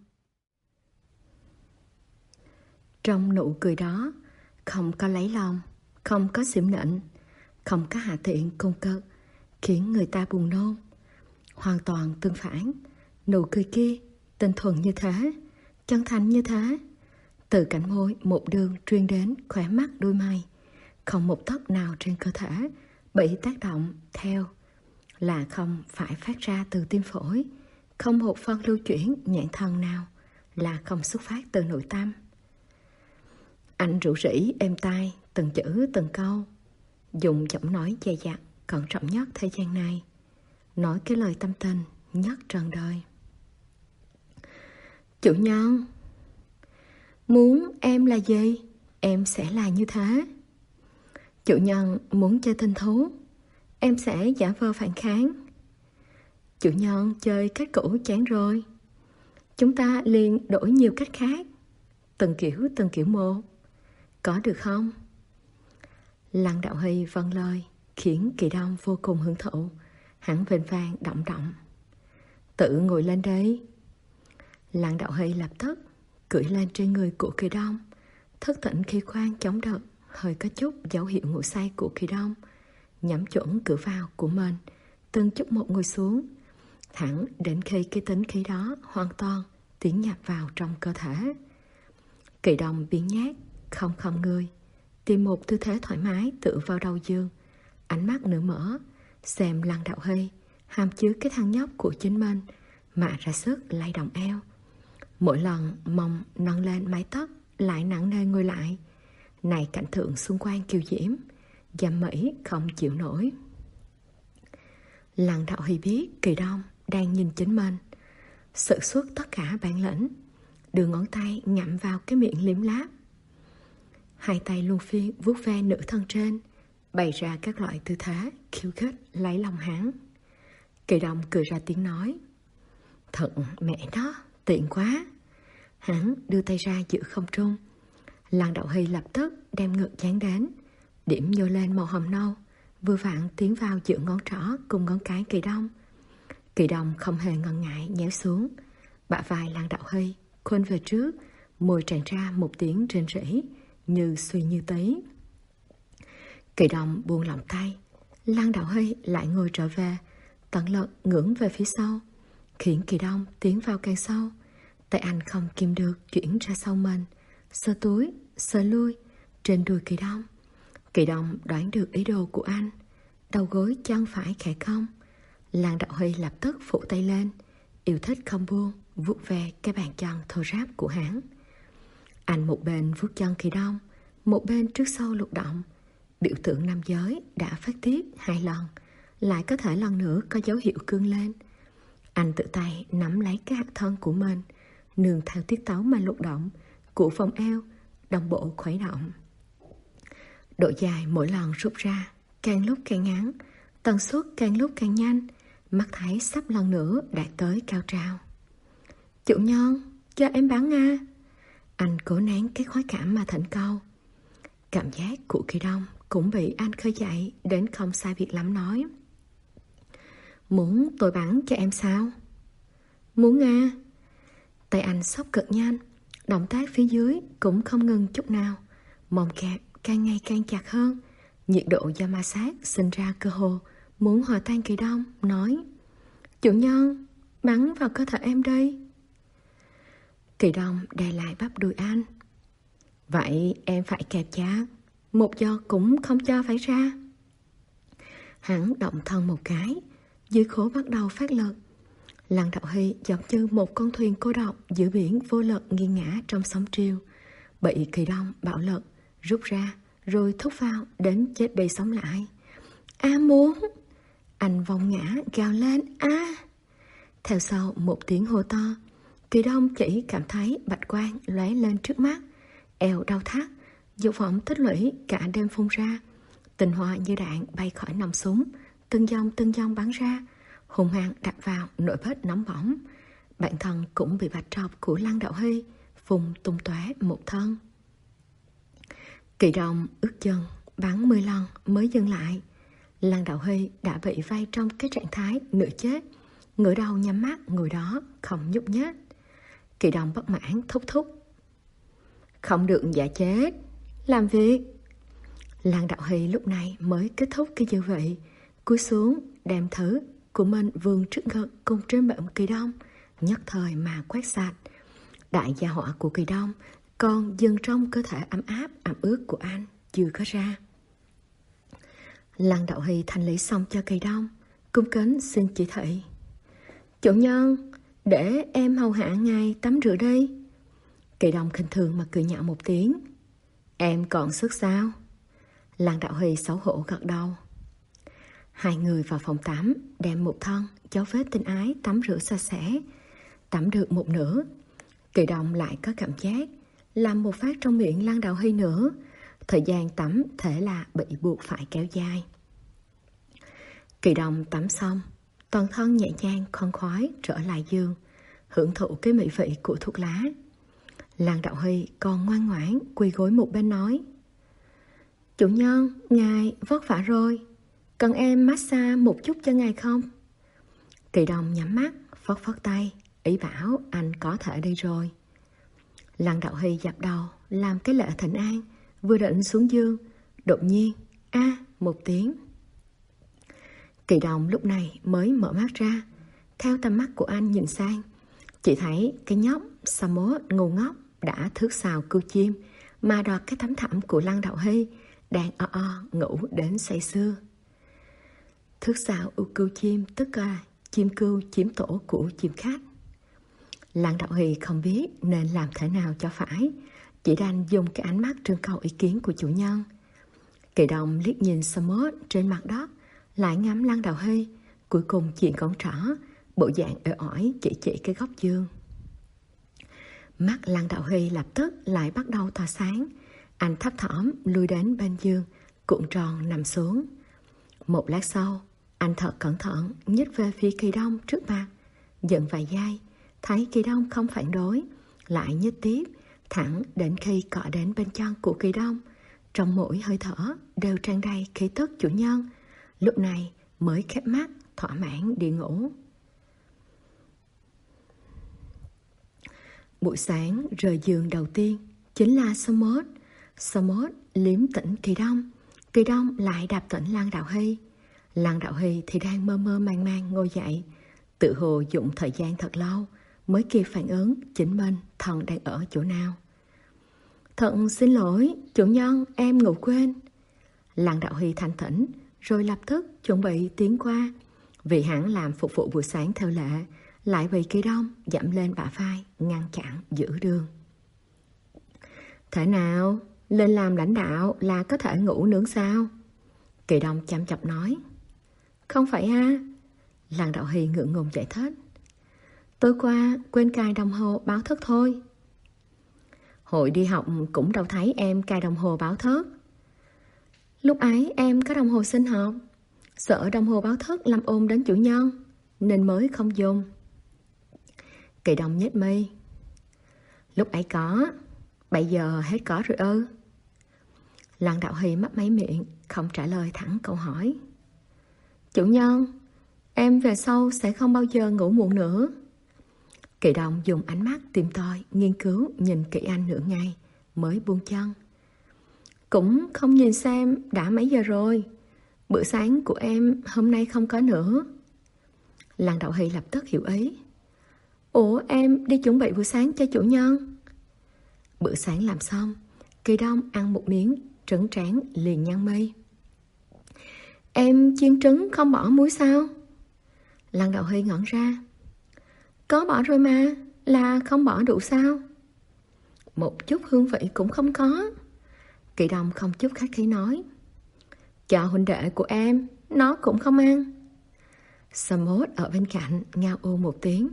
Trong nụ cười đó không có lấy lòng, không có xỉm nịnh, không có hạ tiện cung cực khiến người ta buồn nôn. Hoàn toàn tương phản, nụ cười kia tinh thuần như thế, chân thành như thế, từ cánh môi một đường truyền đến khóe mắt đôi mày, không một tấc nào trên cơ thể bị tác động theo, là không phải phát ra từ tim phổi, không một phân lưu chuyển nhãn thần nào là không xuất phát từ nội tâm. Anh rủ rỉ êm tai từng chữ từng câu, dùng giọng nói dè dặt cẩn trọng nhất thế gian này, nói cái lời tâm tình nhất trần đời. Chủ nhân, muốn em là gì, em sẽ là như thế. Chủ nhân muốn chơi tinh thú, em sẽ giả vờ phản kháng. Chủ nhân chơi cách cũ chán rồi, chúng ta liền đổi nhiều cách khác, từng kiểu từng kiểu một, có được không? Lăng Đạo Hy vâng lời khiến Kỳ Đông vô cùng hưởng thụ. Hắn vênh vang động động. Tự ngồi lên đấy. Lăng Đạo Hy lập tức cưỡi lên trên người của Kỳ Đông, thức tỉnh khí khoan chống đợt hơi có chút dấu hiệu ngủ say của Kỳ Đông, nhắm chuẩn cửa vào của mình, từng chút một ngồi xuống, thẳng đến khi cái tính khí đó hoàn toàn tiến nhập vào trong cơ thể. Kỳ Đông biến nhát, không không người, tìm một tư thế thoải mái tựa vào đầu giường, ánh mắt nửa mở, xem Lăng Đạo Hy hàm chứa cái thằng nhóc của chính mình mà ra sức lay động eo. Mỗi lần mông nâng lên mái tóc lại nặng nề ngồi lại. Này cảnh tượng xung quanh kiều diễm, dầm mỹ không chịu nổi. Lăng Đạo Hy biết Kỳ Đông đang nhìn chính mình, sử xuất tất cả bản lĩnh, đưa ngón tay ngậm vào cái miệng liếm láp, hai tay luân phiên vuốt ve nửa thân trên, bày ra các loại tư thế khiêu khích lấy lòng hắn. Kỳ Đông cười ra tiếng nói, thật mẹ nó tiện quá. Hắn đưa tay ra giữa không trung. Lăng Đạo Hy lập tức đem ngực dán đến, điểm nhô lên màu hồng nâu, vừa vặn tiến vào giữa ngón trỏ cùng ngón cái Kỳ Đông. Kỳ Đông không hề ngần ngại nhéo xuống, bả vai Lăng Đạo Hy khuynh về trước, môi tràn ra một tiếng rên rỉ như suy như tí. Kỳ Đông buông lỏng tay, Lăng Đạo Hy lại ngồi trở về, tận lực ngưỡng về phía sau, khiến Kỳ Đông tiến vào càng sâu. Tay anh không kìm được chuyển ra sau mình, sờ túi, sờ lui trên đùi Kỳ Đông. Kỳ Đông đoán được ý đồ của anh, đầu gối chân phải khẽ cong. Lăng Đạo Hy lập tức phủ tay lên, yêu thích không buông vuốt về cái bàn chân thô ráp của hắn. Anh một bên vuốt chân Kỳ Đông, một bên trước sau lục động. Biểu tượng nam giới đã phát tiết hai lần, lại có thể lần nữa có dấu hiệu cương lên. Anh tự tay nắm lấy cái hạt thân của mình, nương theo tiết tấu mà lục động của vòng eo, đồng bộ khuấy động. Độ dài mỗi lần rút ra càng lúc càng ngắn, tần suất càng lúc càng nhanh, mắt thấy sắp lần nữa đạt tới cao trào. Chủ nhân, cho em bắn à? Anh cố nén cái khoái cảm mà thỉnh cầu. Cảm giác của Kỳ Đông cũng bị anh khơi dậy đến không sai việc lắm nói. Muốn tôi bắn cho em sao? Muốn à? Tay anh xốc cực nhanh, động tác phía dưới cũng không ngừng chút nào, mồm kẹp càng ngày càng chặt hơn. Nhiệt độ do ma sát sinh ra cơ hồ muốn hòa tan Kỳ Đông, nói: Chủ nhân, bắn vào cơ thể em đi. Kỳ Đông đè lại bắp đùi anh. Vậy em phải kẹp chặt, một giọt cũng không cho phải ra. Hắn động thân một cái, dưới khố bắt đầu phát lực. Lăng Đạo Hy giống như một con thuyền cô độc giữa biển vô lực nghiêng ngã trong sóng triều, bị Kỳ Đông bạo lực rút ra rồi thúc vào đến chết đi sống lại. A muốn! Anh vòng ngã gào lên a. Theo sau một tiếng hô to, Kỳ Đông chỉ cảm thấy bạch quang lóe lên trước mắt, eo đau thắt, dục vọng tích lũy cả đêm phun ra, tinh hoa như đạn bay khỏi nòng súng, từng dòng từng dòng bắn ra, hung hăng đặt vào nỗi vết nóng bỏng. Bản thân cũng bị bạch trọc của Lăng Đạo Hy phun tung tóe một thân. Kỳ Đông ước chừng bắn mười lần mới dừng lại. Lăng Đạo Hy đã bị vây trong cái trạng thái nửa chết, ngửa đầu nhắm mắt ngồi đó không nhúc nhích. Kỳ Đông bất mãn thúc thúc: không được giả chết, làm việc. Lăng Đạo Hy lúc này mới kết thúc cái dư vị, cúi xuống đem thứ của mình vươn trước ngực cùng trên bụng Kỳ Đông, nhất thời mà quét sạch. Đại gia hỏa của Kỳ Đông còn dừng trong cơ thể ấm áp ẩm ướt của anh chưa có ra. Lăng Đạo Hy thanh lý xong cho Kỳ Đông, cung kính xin chỉ thị: chủ nhân, để em hầu hạ ngài tắm rửa đi. Kỳ Đông khinh thường mà cười nhạo một tiếng: em còn sức sao? Lăng Đạo Hy xấu hổ gật đầu. Hai người vào phòng tắm, đem một thân dấu vết tình ái tắm rửa sạch sẽ. Tắm được một nửa, Kỳ Đông lại có cảm giác làm một phát trong miệng Lăng Đạo Hy nữa. Thời gian tắm thể là bị buộc phải kéo dài. Kỳ Đông tắm xong, toàn thân nhẹ nhàng khoan khoái trở lại giường, hưởng thụ cái mỹ vị của thuốc lá. Lăng Đạo Hy còn ngoan ngoãn quỳ gối một bên nói: chủ nhân, ngài vất vả rồi, cần em massage một chút cho ngài không? Kỳ Đông nhắm mắt phất phất tay, ý bảo anh có thể đi rồi. Lăng Đạo Hy dập đầu làm cái lễ thỉnh an, vừa định xuống giường, đột nhiên a à, một tiếng. Kỳ Đông lúc này mới mở mắt ra, theo tầm mắt của anh nhìn sang, chỉ thấy cái nhóc Samot ngu ngốc đã thước xào cưu chim mà đoạt cái tấm thảm của Lăng Đạo Hy, đang o o ngủ đến say sưa. Thước xào ưu cưu chim tức là chim cưu chiếm tổ của chim khách. Lăng Đạo Hy không biết nên làm thế nào cho phải, chỉ đành dùng cái ánh mắt trưng cầu ý kiến của chủ nhân. Kỳ Đông liếc nhìn Samot trên mặt đất, lại ngắm Lăng Đạo Hy, cuối cùng chuyện con trỏ, bộ dạng uể oải chỉ chỉ cái góc giường. Mắt Lăng Đạo Hy lập tức lại bắt đầu tỏa sáng. Anh thấp thỏm lui đến bên giường, cuộn tròn nằm xuống. Một lát sau, anh thật cẩn thận nhích về phía Kỳ Đông trước mặt, dừng vài giây, thấy Kỳ Đông không phản đối, lại nhích tiếp, thẳng đến khi cọ đến bên chân của Kỳ Đông. Trong mỗi hơi thở đều tràn đầy khí tức chủ nhân, lúc này mới khép mắt thỏa mãn đi ngủ. Buổi sáng rời giường đầu tiên chính là Samot. Samot liếm tỉnh Kỳ Đông, Kỳ Đông lại đạp tỉnh Lăng Đạo Hy. Lăng Đạo Hy thì đang mơ mơ màng màng ngồi dậy, tự hồ dụng thời gian thật lâu mới kịp phản ứng chính mình thần đang ở chỗ nào. Thật xin lỗi, chủ nhân, em ngủ quên. Lăng Đạo Hy thanh tỉnh, rồi lập tức chuẩn bị tiến qua. Vì hắn làm phục vụ buổi sáng theo lệ, lại bị Kỳ Đông dẫm lên bả vai, ngăn chặn giữa đường. Thế nào, lên làm lãnh đạo là có thể ngủ nướng sao? Kỳ Đông chăm chọc nói. Không phải ha? Lăng Đạo Hy ngượng ngùng giải thích. Tối qua quên cài đồng hồ báo thức thôi. Hồi đi học cũng đâu thấy em cài đồng hồ báo thức. Lúc ấy em có đồng hồ sinh học, sợ đồng hồ báo thức làm ồn đến chủ nhân, nên mới không dùng. Kỳ Đông nhếch mi. Lúc ấy có, bây giờ hết có rồi ư? Lăng Đạo Hy mấp máy miệng, không trả lời thẳng câu hỏi. Chủ nhân, em về sau sẽ không bao giờ ngủ muộn nữa. Kỳ Đông dùng ánh mắt tìm tòi, nghiên cứu nhìn kỹ anh nửa ngày, mới buông chân. Cũng không nhìn xem đã mấy giờ rồi, bữa sáng của em hôm nay không có nữa. Lăng Đạo Hy lập tức hiểu ý. Ủa em đi chuẩn bị bữa sáng cho chủ nhân. Bữa sáng làm xong, Kỳ Đông ăn một miếng trứng tráng liền nhăn mi. Em chiên trứng không bỏ muối sao? Lăng Đạo Hy ngẩn ra. Có bỏ rồi mà, là không bỏ đủ sao? Một chút hương vị cũng không có. Kỳ Đông không chút khách khí nói. Cho huynh đệ của em, nó cũng không ăn. Sâm Mốt ở bên cạnh ngao ô một tiếng.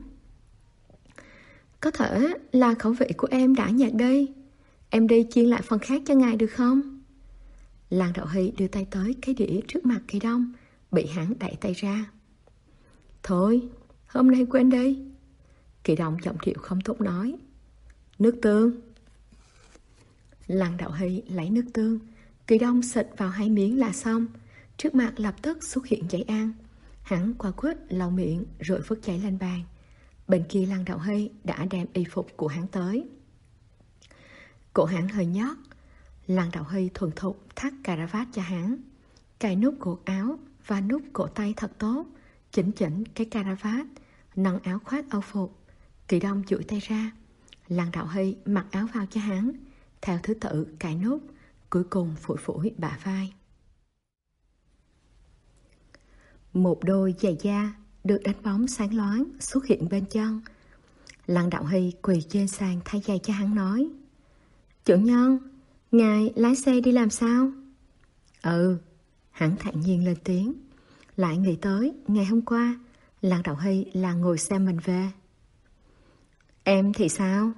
Có thể là khẩu vị của em đã nhạt đi. Em đi chiên lại phần khác cho ngài được không? Lăng Đạo Hy đưa tay tới cái đĩa trước mặt Kỳ Đông, bị hắn đẩy tay ra. Thôi, hôm nay quên đi. Kỳ Đông giọng điệu không tốt nói. Nước tương. Lăng Đạo Hy lấy nước tương. Kỳ Đông xịt vào hai miếng là xong. Trước mặt lập tức xuất hiện giấy ăn. Hắn qua quýt lau miệng rồi vứt giấy lên bàn. Bên kia Lăng Đạo Hy đã đem y phục của hắn tới. Cổ hắn hơi nhót. Lăng Đạo Hy thuần thục thắt cà ra vát cho hắn, cài nút cổ áo và nút cổ tay thật tốt, chỉnh chỉnh cái cà ra vát, nâng áo khoác âu phục. Kỳ Đông duỗi tay ra. Lăng Đạo Hy mặc áo vào cho hắn, theo thứ tự cài nút, cuối cùng phủi phủi bả vai. Một đôi giày da được đánh bóng sáng loáng xuất hiện bên chân. Lăng Đạo Hy quỳ trên sàn thay giày cho hắn nói. Chủ nhân, ngài lái xe đi làm sao? Ừ, hắn thản nhiên lên tiếng. Lại nghĩ tới ngày hôm qua Lăng Đạo Hy là ngồi xe mình về. Em thì sao?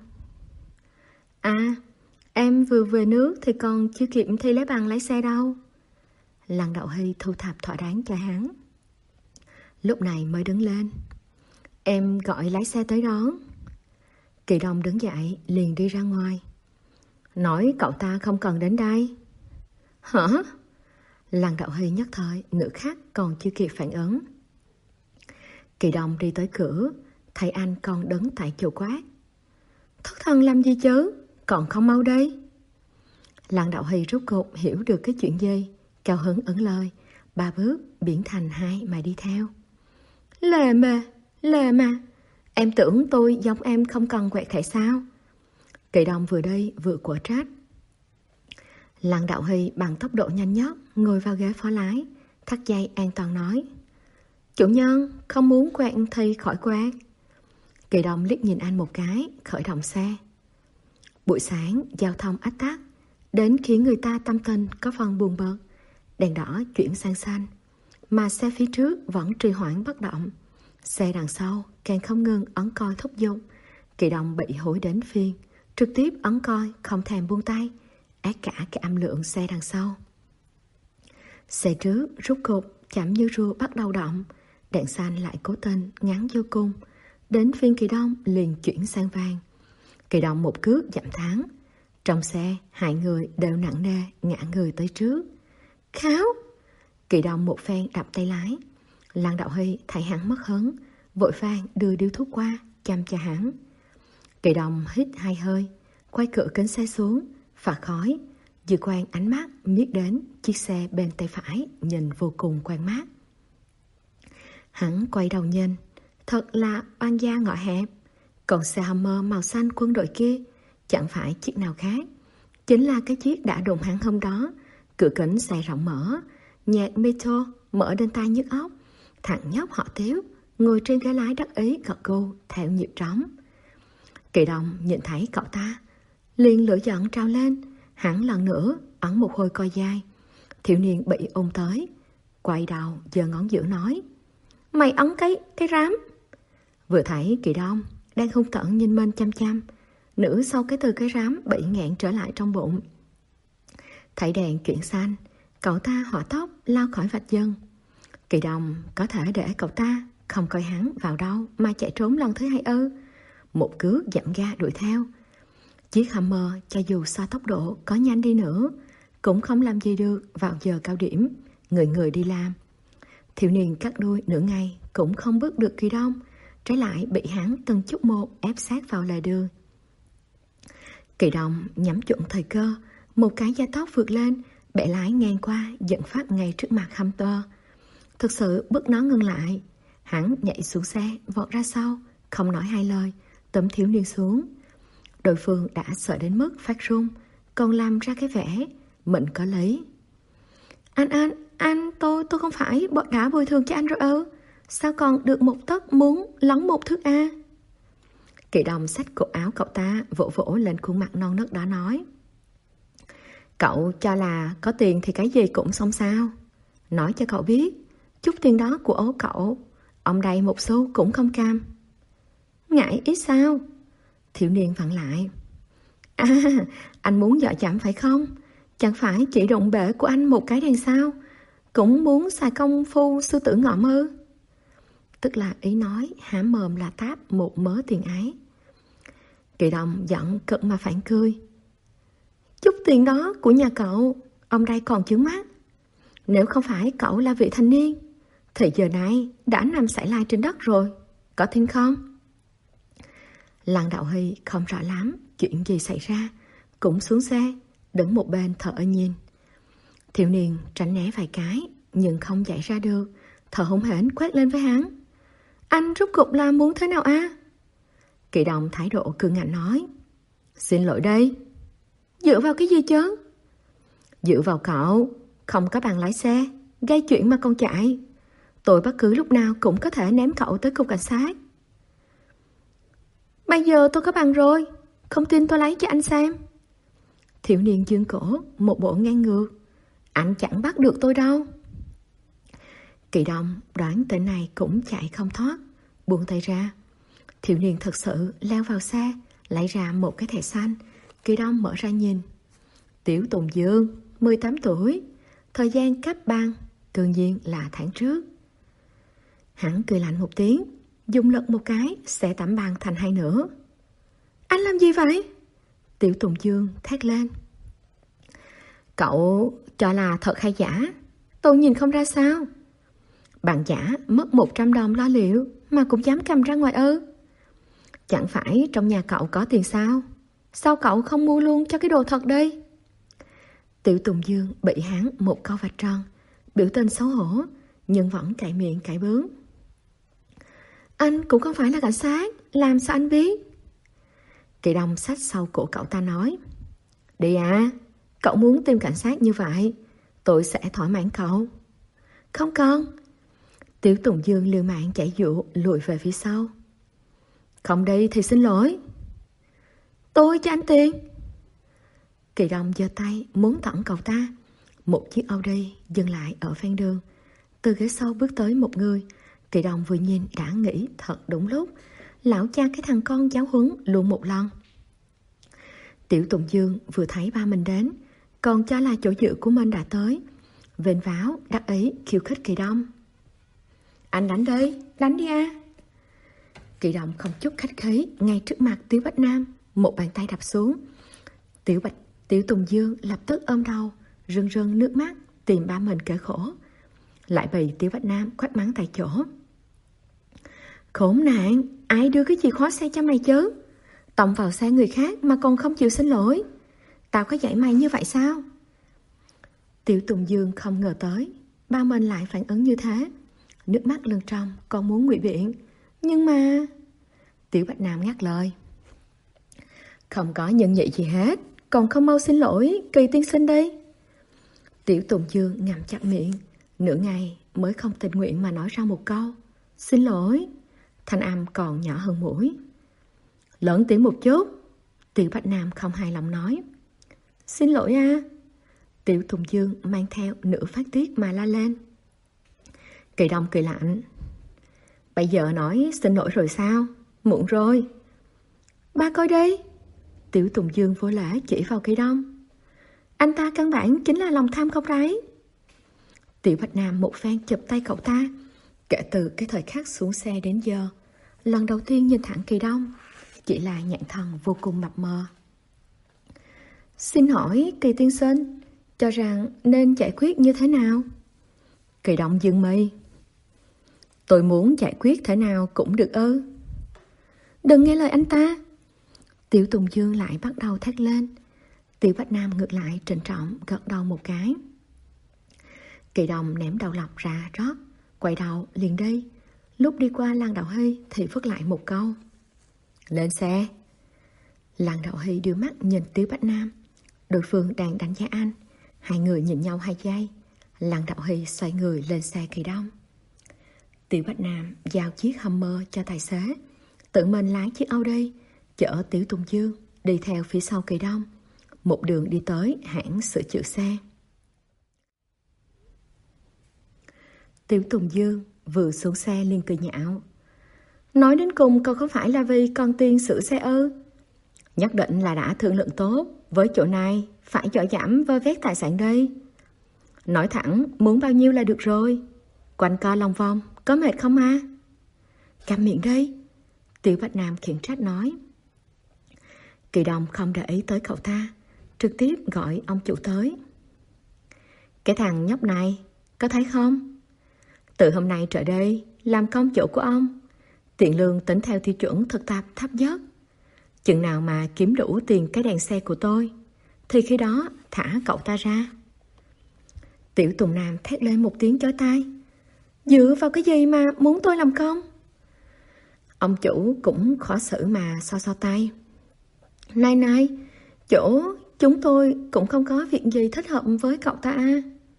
À, em vừa về nước thì còn chưa kịp thi lấy bằng lái xe đâu. Lăng Đạo Hy thu thập thỏa đáng cho hắn. Lúc này mới đứng lên. Em gọi lái xe tới đón. Kỳ Đông đứng dậy liền đi ra ngoài. Nói cậu ta không cần đến đây. Hả? Lăng Đạo Hy nhất thời nửa khắc còn chưa kịp phản ứng. Kỳ Đông đi tới cửa, thấy anh còn đứng tại chỗ quát. Thất thần làm gì chứ, còn không mau đi. Lăng Đạo Hy rốt cục hiểu được cái chuyện gì, cao hứng ứng lời, ba bước biến thành hai mà đi theo. Lề mà, lề mà, em tưởng tôi giống em không cần quẹt thẻ sao? Kỳ Đông vừa đi vừa của trách. Lăng Đạo Hy bằng tốc độ nhanh nhất ngồi vào ghế phó lái, thắt dây an toàn nói. Chủ nhân, không muốn quẹt thì khỏi quẹt. Kỳ Đông liếc nhìn anh một cái, khởi động xe. Buổi sáng, giao thông ách tắc, đến khiến người ta tâm tình có phần buồn bực. Đèn đỏ chuyển sang xanh, mà xe phía trước vẫn trì hoãn bất động. Xe đằng sau càng không ngừng ấn coi thúc giục. Kỳ Đông bị hối đến phiên, trực tiếp ấn coi không thèm buông tay, ác cả cái âm lượng xe đằng sau. Xe trước rút cục chậm như rùa bắt đầu động, đèn xanh lại cố tình ngắn vô cùng. Đến phiên Kỳ Đông liền chuyển sang vàng. Kỳ Đông một cước dậm thắng. Trong xe hai người đều nặng nề ngã người tới trước. Kháo! Kỳ Đông một phen đập tay lái. Lăng Đạo Hy thấy hắn mất hứng, vội vàng đưa điếu thuốc qua chăm cho hắn. Kỳ Đông hít hai hơi, quay cửa kính xe xuống, phả khói, dư quan ánh mắt miết đến chiếc xe bên tay phải nhìn vô cùng quen mắt. Hắn quay đầu nhìn, thật là oan gia ngõ hẹp. Còn xe Hummer màu xanh quân đội kia chẳng phải chiếc nào khác, chính là cái chiếc đã đụng hắn hôm đó. Cửa kính xe rộng mở, nhạc Metal mở đến tai nhức óc. Thằng nhóc họ Tiếu ngồi trên ghế lái đắc ý gật gù theo nhịp trống. Kỳ Đông nhìn thấy cậu ta liền lửa giận trào lên. Hắn lần nữa ấn một hồi coi dai. Thiếu niên bị ôm tới, quay đầu giơ ngón giữa nói. Mày ấn cái cái rám. Vừa thấy Kỳ Đông đang hung tợn nhìn mình chăm chăm, nữ sau cái từ cái rám bị nghẹn trở lại trong bụng. Thấy đèn chuyển xanh, cậu ta hỏa tốc lao khỏi vạch dân. Kỳ Đông có thể để cậu ta không coi hắn vào đâu mà chạy trốn lần thứ hai ư? Một cước dậm ga đuổi theo. Chiếc Hummer cho dù so tốc độ có nhanh đi nữa cũng không làm gì được vào giờ cao điểm, người người đi làm. Thiếu niên cắt đuôi nửa ngày cũng không bước được Kỳ Đông, trái lại bị hắn từng chút một ép sát vào lề đường. Kỳ Đông nhắm chuẩn thời cơ, một cái gia tốc vượt lên, bẻ lái ngang qua dẫn phát ngay trước mặt Hummer. Thực sự bức nó ngừng lại. Hắn nhảy xuống xe, vọt ra sau, không nói hai lời, tấm thiếu niên xuống. Đối phương đã sợ đến mức phát run, còn làm ra cái vẻ mình có lấy. Anh anh, anh tôi tôi không phải đã bồi thường cho anh rồi ư? sao còn được một tấc muốn lóng một thước a? Kỳ Đông xách cổ áo cậu ta, vỗ vỗ lên khuôn mặt non nớt đó nói: Cậu cho là có tiền thì cái gì cũng xong sao? Nói cho cậu biết, chút tiền đó của ố cậu, ông đây một xu cũng không cam. Ngại ít sao? Thiếu niên vặn lại: À, anh muốn dọa chạm phải không? Chẳng phải chỉ đụng bể của anh một cái đèn sao? Cũng muốn xài công phu sư tử ngọm ư? Tức là ý nói há mồm là táp một mớ tiền ấy. Kỳ Đông giận cực mà phản cười: Chút tiền đó của nhà cậu, ông đây còn chướng mắt. Nếu không phải cậu là vị thanh niên, thì giờ này đã nằm sải lai trên đất rồi, có tin không? Lăng Đạo Hy không rõ lắm chuyện gì xảy ra, cũng xuống xe, đứng một bên thở nhìn. Thiếu niên tránh né vài cái, nhưng không chạy ra được, thở hổn hển quát lên với hắn: Anh rốt cuộc là muốn thế nào a? À? Kỳ Đông thái độ cương ngạnh nói: Xin lỗi đây. Dựa vào cái gì chứ? Dựa vào cậu, không có bằng lái xe, gây chuyện mà còn chạy. Tôi bất cứ lúc nào cũng có thể ném cậu tới cục cảnh sát. Bây giờ tôi có bằng rồi, không tin tôi lấy cho anh xem. Thiếu niên dương cổ, một bộ ngang ngược: Anh chẳng bắt được tôi đâu. Kỳ Đông đoán tên này cũng chạy không thoát, buông tay ra. Thiếu niên thật sự leo vào xe, lấy ra một cái thẻ xanh. Kỳ Đông mở ra nhìn: Tiểu Tùng Dương, mười tám tuổi, thời gian cấp bằng, đương nhiên là tháng trước. Hắn cười lạnh một tiếng, dùng lực một cái, xẻ tấm bằng thành hai nửa. Anh làm gì vậy? Tiểu Tùng Dương thét lên. Cậu cho là thật hay giả? Tôi nhìn không ra sao? Bằng giả mất một trăm đồng lo liệu mà cũng dám cầm ra ngoài ư? Chẳng phải trong nhà cậu có tiền sao? Sao cậu không mua luôn cho cái đồ thật đây? Tiểu Tùng Dương bị hắn một câu vạch tròn, biểu tình xấu hổ, nhưng vẫn cãi miệng cãi bướng. Anh cũng không phải là cảnh sát, làm sao anh biết? Kỳ Đông xách sau cổ cậu ta nói: Đi à, cậu muốn tìm cảnh sát như vậy, tôi sẽ thỏa mãn cậu. Không con. Tiểu Tùng Dương liều mạng chạy dụ lùi về phía sau. Không đi thì xin lỗi. Tôi cho anh tiền. Kỳ Đông giơ tay muốn tặng cậu ta. Một chiếc Audi dừng lại ở ven đường. Từ ghế sau bước tới một người. Kỳ Đông vừa nhìn đã nghĩ thật đúng lúc, lão cha cái thằng con giáo huấn luôn một lần. Tiểu Tùng Dương vừa thấy ba mình đến, còn cho là chỗ dựa của mình đã tới, vênh váo đắc ý khiêu khích Kỳ Đông. Anh đánh đi, đánh đi a. Kỳ Đông không chút khách khí, ngay trước mặt Tiểu Bạch Nam, một bàn tay đập xuống. Tiểu Bạch Tiểu Tùng Dương lập tức ôm đầu, rưng rưng nước mắt tìm ba mình kể khổ. Lại bị Tiểu Bạch Nam quát mắng tại chỗ. Khốn nạn, ai đưa cái chìa khóa xe cho mày chứ? Tông vào xe người khác mà còn không chịu xin lỗi. Tao có dạy mày như vậy sao? Tiểu Tùng Dương không ngờ tới ba mình lại phản ứng như thế. Nước mắt lưng tròng còn muốn ngụy biện, nhưng mà... Tiểu Bạch Nam ngắt lời. Không có nhân nhị gì hết, còn không mau xin lỗi Kỳ tiên sinh đi. Tiểu Tùng Dương ngậm chặt miệng, nửa ngày mới không tình nguyện mà nói ra một câu: Xin lỗi. Thanh âm còn nhỏ hơn mũi. Lớn tiếng một chút. Tiểu Bạch Nam không hài lòng nói. Xin lỗi a. Tiểu Tùng Dương mang theo nửa phát tiết mà la lên. Kỳ Đông cười lạnh. Bây giờ nói xin lỗi rồi sao? Muộn rồi. Ba coi đi. Tiểu Tùng Dương vô lễ chỉ vào Kỳ Đông. Anh ta căn bản chính là lòng tham không đáy. Tiểu Bạch Nam một phen chụp tay cậu ta. Kể từ cái thời khắc xuống xe đến giờ, lần đầu tiên nhìn thẳng Kỳ Đông chỉ là nhãn thần vô cùng mập mờ. Xin hỏi Kỳ tiên sinh, cho rằng nên giải quyết như thế nào? Kỳ Đông dương mi. Tôi muốn giải quyết thế nào cũng được ư? Đừng nghe lời anh ta. Tiểu Tùng Dương lại bắt đầu thét lên. Tiểu Bạch Nam ngược lại trịnh trọng gật đầu một cái. Kỳ Đông ném đầu lọc ra rót, quay đầu liền đi. Lúc đi qua Lăng Đạo Hy thì vứt lại một câu: Lên xe. Lăng Đạo Hy đưa mắt nhìn Tiểu Bạch Nam. Đối phương đang đánh giá anh. Hai người nhìn nhau hai giây. Lăng Đạo Hy xoay người lên xe Kỳ Đông. Tiểu Bạch Nam giao chiếc Hummer cho tài xế, tự mình lái chiếc Audi chở Tiểu Tùng Dương đi theo phía sau Kỳ Đông, một đường đi tới hãng sửa chữa xe. Tiểu Tùng Dương vừa xuống xe liền cười nhạo. Nói đến cùng cậu không phải là vì con Tiên sửa xe ư? Nhất định là đã thương lượng tốt, với chỗ này phải giỏi giảm vơ vét tài sản đây. Nói thẳng muốn bao nhiêu là được rồi. Quanh co lòng vòng, có mệt không à? Câm miệng đi, Tiểu Bạch Nam khiển trách nói. Kỳ Đông không để ý tới cậu ta, trực tiếp gọi ông chủ tới. Cái thằng nhóc này, có thấy không? Từ hôm nay trở đi, làm công chỗ của ông, tiền lương tính theo tiêu chuẩn thực tập thấp nhất. Chừng nào mà kiếm đủ tiền cái đèn xe của tôi, thì khi đó thả cậu ta ra. Tiểu Tùng Nam thét lên một tiếng chói tai. Dựa vào cái gì mà muốn tôi làm công? Ông chủ cũng khó xử mà so so tay. Này này, chỗ chúng tôi cũng không có việc gì thích hợp với cậu ta.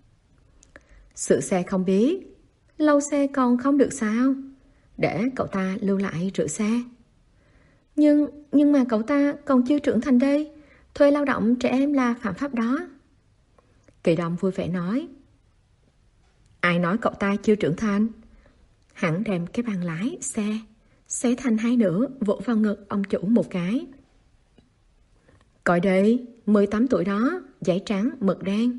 Sửa xe không biết, lau xe còn không được sao? Để cậu ta lưu lại rửa xe. Nhưng, nhưng mà cậu ta còn chưa trưởng thành đây. Thuê lao động trẻ em là phạm pháp đó. Kỳ Đông vui vẻ nói. Ai nói cậu ta chưa trưởng thành? Hắn đem cái bàn lái xe xé thành hai nửa, vỗ vào ngực ông chủ một cái. Coi đây, mười tám tuổi đó, giấy trắng mực đen.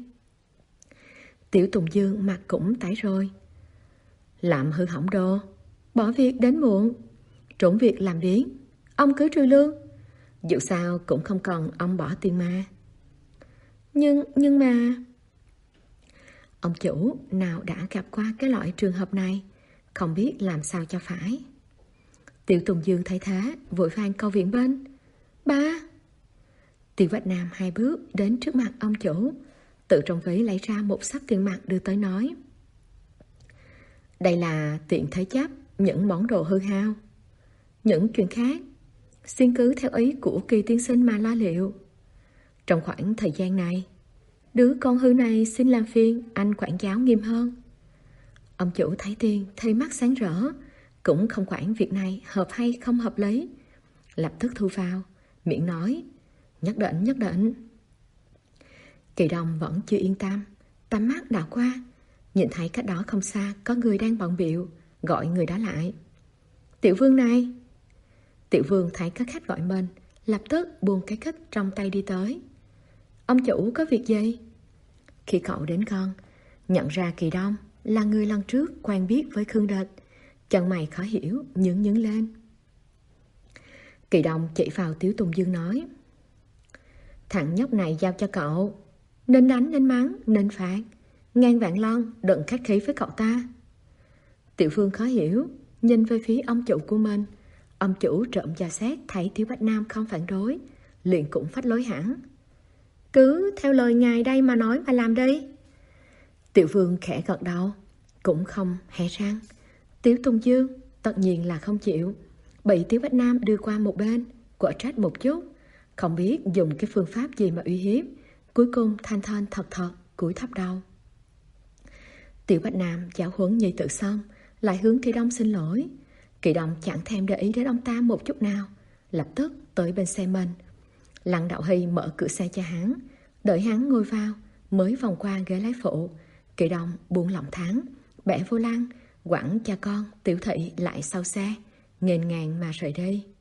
Tiểu Tùng Dương mặt cũng tái rồi. Làm hư hỏng đồ, bỏ việc đến muộn, trốn việc làm biếng, ông cứ trừ lương. Dù sao cũng không còn ông bỏ tiền mà. Nhưng, nhưng mà... Ông chủ nào đã gặp qua cái loại trường hợp này, không biết làm sao cho phải. Tiểu Tùng Dương thấy thế, vội vàng cầu viện bên. Ba! Tiểu Bạch Nam hai bước đến trước mặt ông chủ, tự trong ví lấy ra một sắp tiền mặt đưa tới nói. Đây là tiện thế chấp những món đồ hư hao. Những chuyện khác, xin cứ theo ý của Kỳ tiên sinh mà lo liệu. Trong khoảng thời gian này, đứa con hư này xin làm phiền anh quản giáo nghiêm hơn. Ông chủ thấy tiền thấy mắt sáng rỡ, cũng không quản việc này hợp hay không hợp lý, lập tức thu vào, miệng nói nhất định nhất định. Kỳ Đông vẫn chưa yên tâm, tầm mắt đảo qua, nhìn thấy cách đó không xa có người đang bận bịu, gọi người đó lại. Tiểu Vương này. Tiểu Vương thấy có khách gọi mình, lập tức buông cái kích trong tay đi tới. Ông chủ có việc gì? Khi cậu đến gần, nhận ra Kỳ Đông là người lần trước quen biết với Khương Địch, chân mày khó hiểu nhướng nhướng lên. Kỳ Đông chỉ vào Tiểu Tùng Dương nói. Thằng nhóc này giao cho cậu, nên đánh nên mắng nên phạt, ngàn vạn lon đừng khách khí với cậu ta. Tiểu Vương khó hiểu, nhìn về phía ông chủ của mình. Ông chủ trộm dò xét thấy Tiểu Bạch Nam không phản đối, liền cũng phách lối hẳn. Cứ theo lời ngài đây mà nói mà làm đi. Tiểu Vương khẽ gật đầu, cũng không hé răng. Tiểu Tùng Dương tất nhiên là không chịu, bị Tiểu Bạch Nam đưa qua một bên, quở trách một chút, không biết dùng cái phương pháp gì mà uy hiếp. Cuối cùng thanh thanh thật thật cúi thấp đầu. Tiểu Bạch Nam giáo huấn nhi tự xong, lại hướng Kỳ Đông xin lỗi. Kỳ Đông chẳng thèm để ý đến ông ta một chút nào, lập tức tới bên xe mình. Lăng Đạo Hy mở cửa xe cho hắn, đợi hắn ngồi vào mới vòng qua ghế lái phụ. Kỳ Đông buông lỏng thắng, bẻ vô lăng, quẳng cha con Tiểu Thị lại sau xe, nghênh ngang mà rời đi.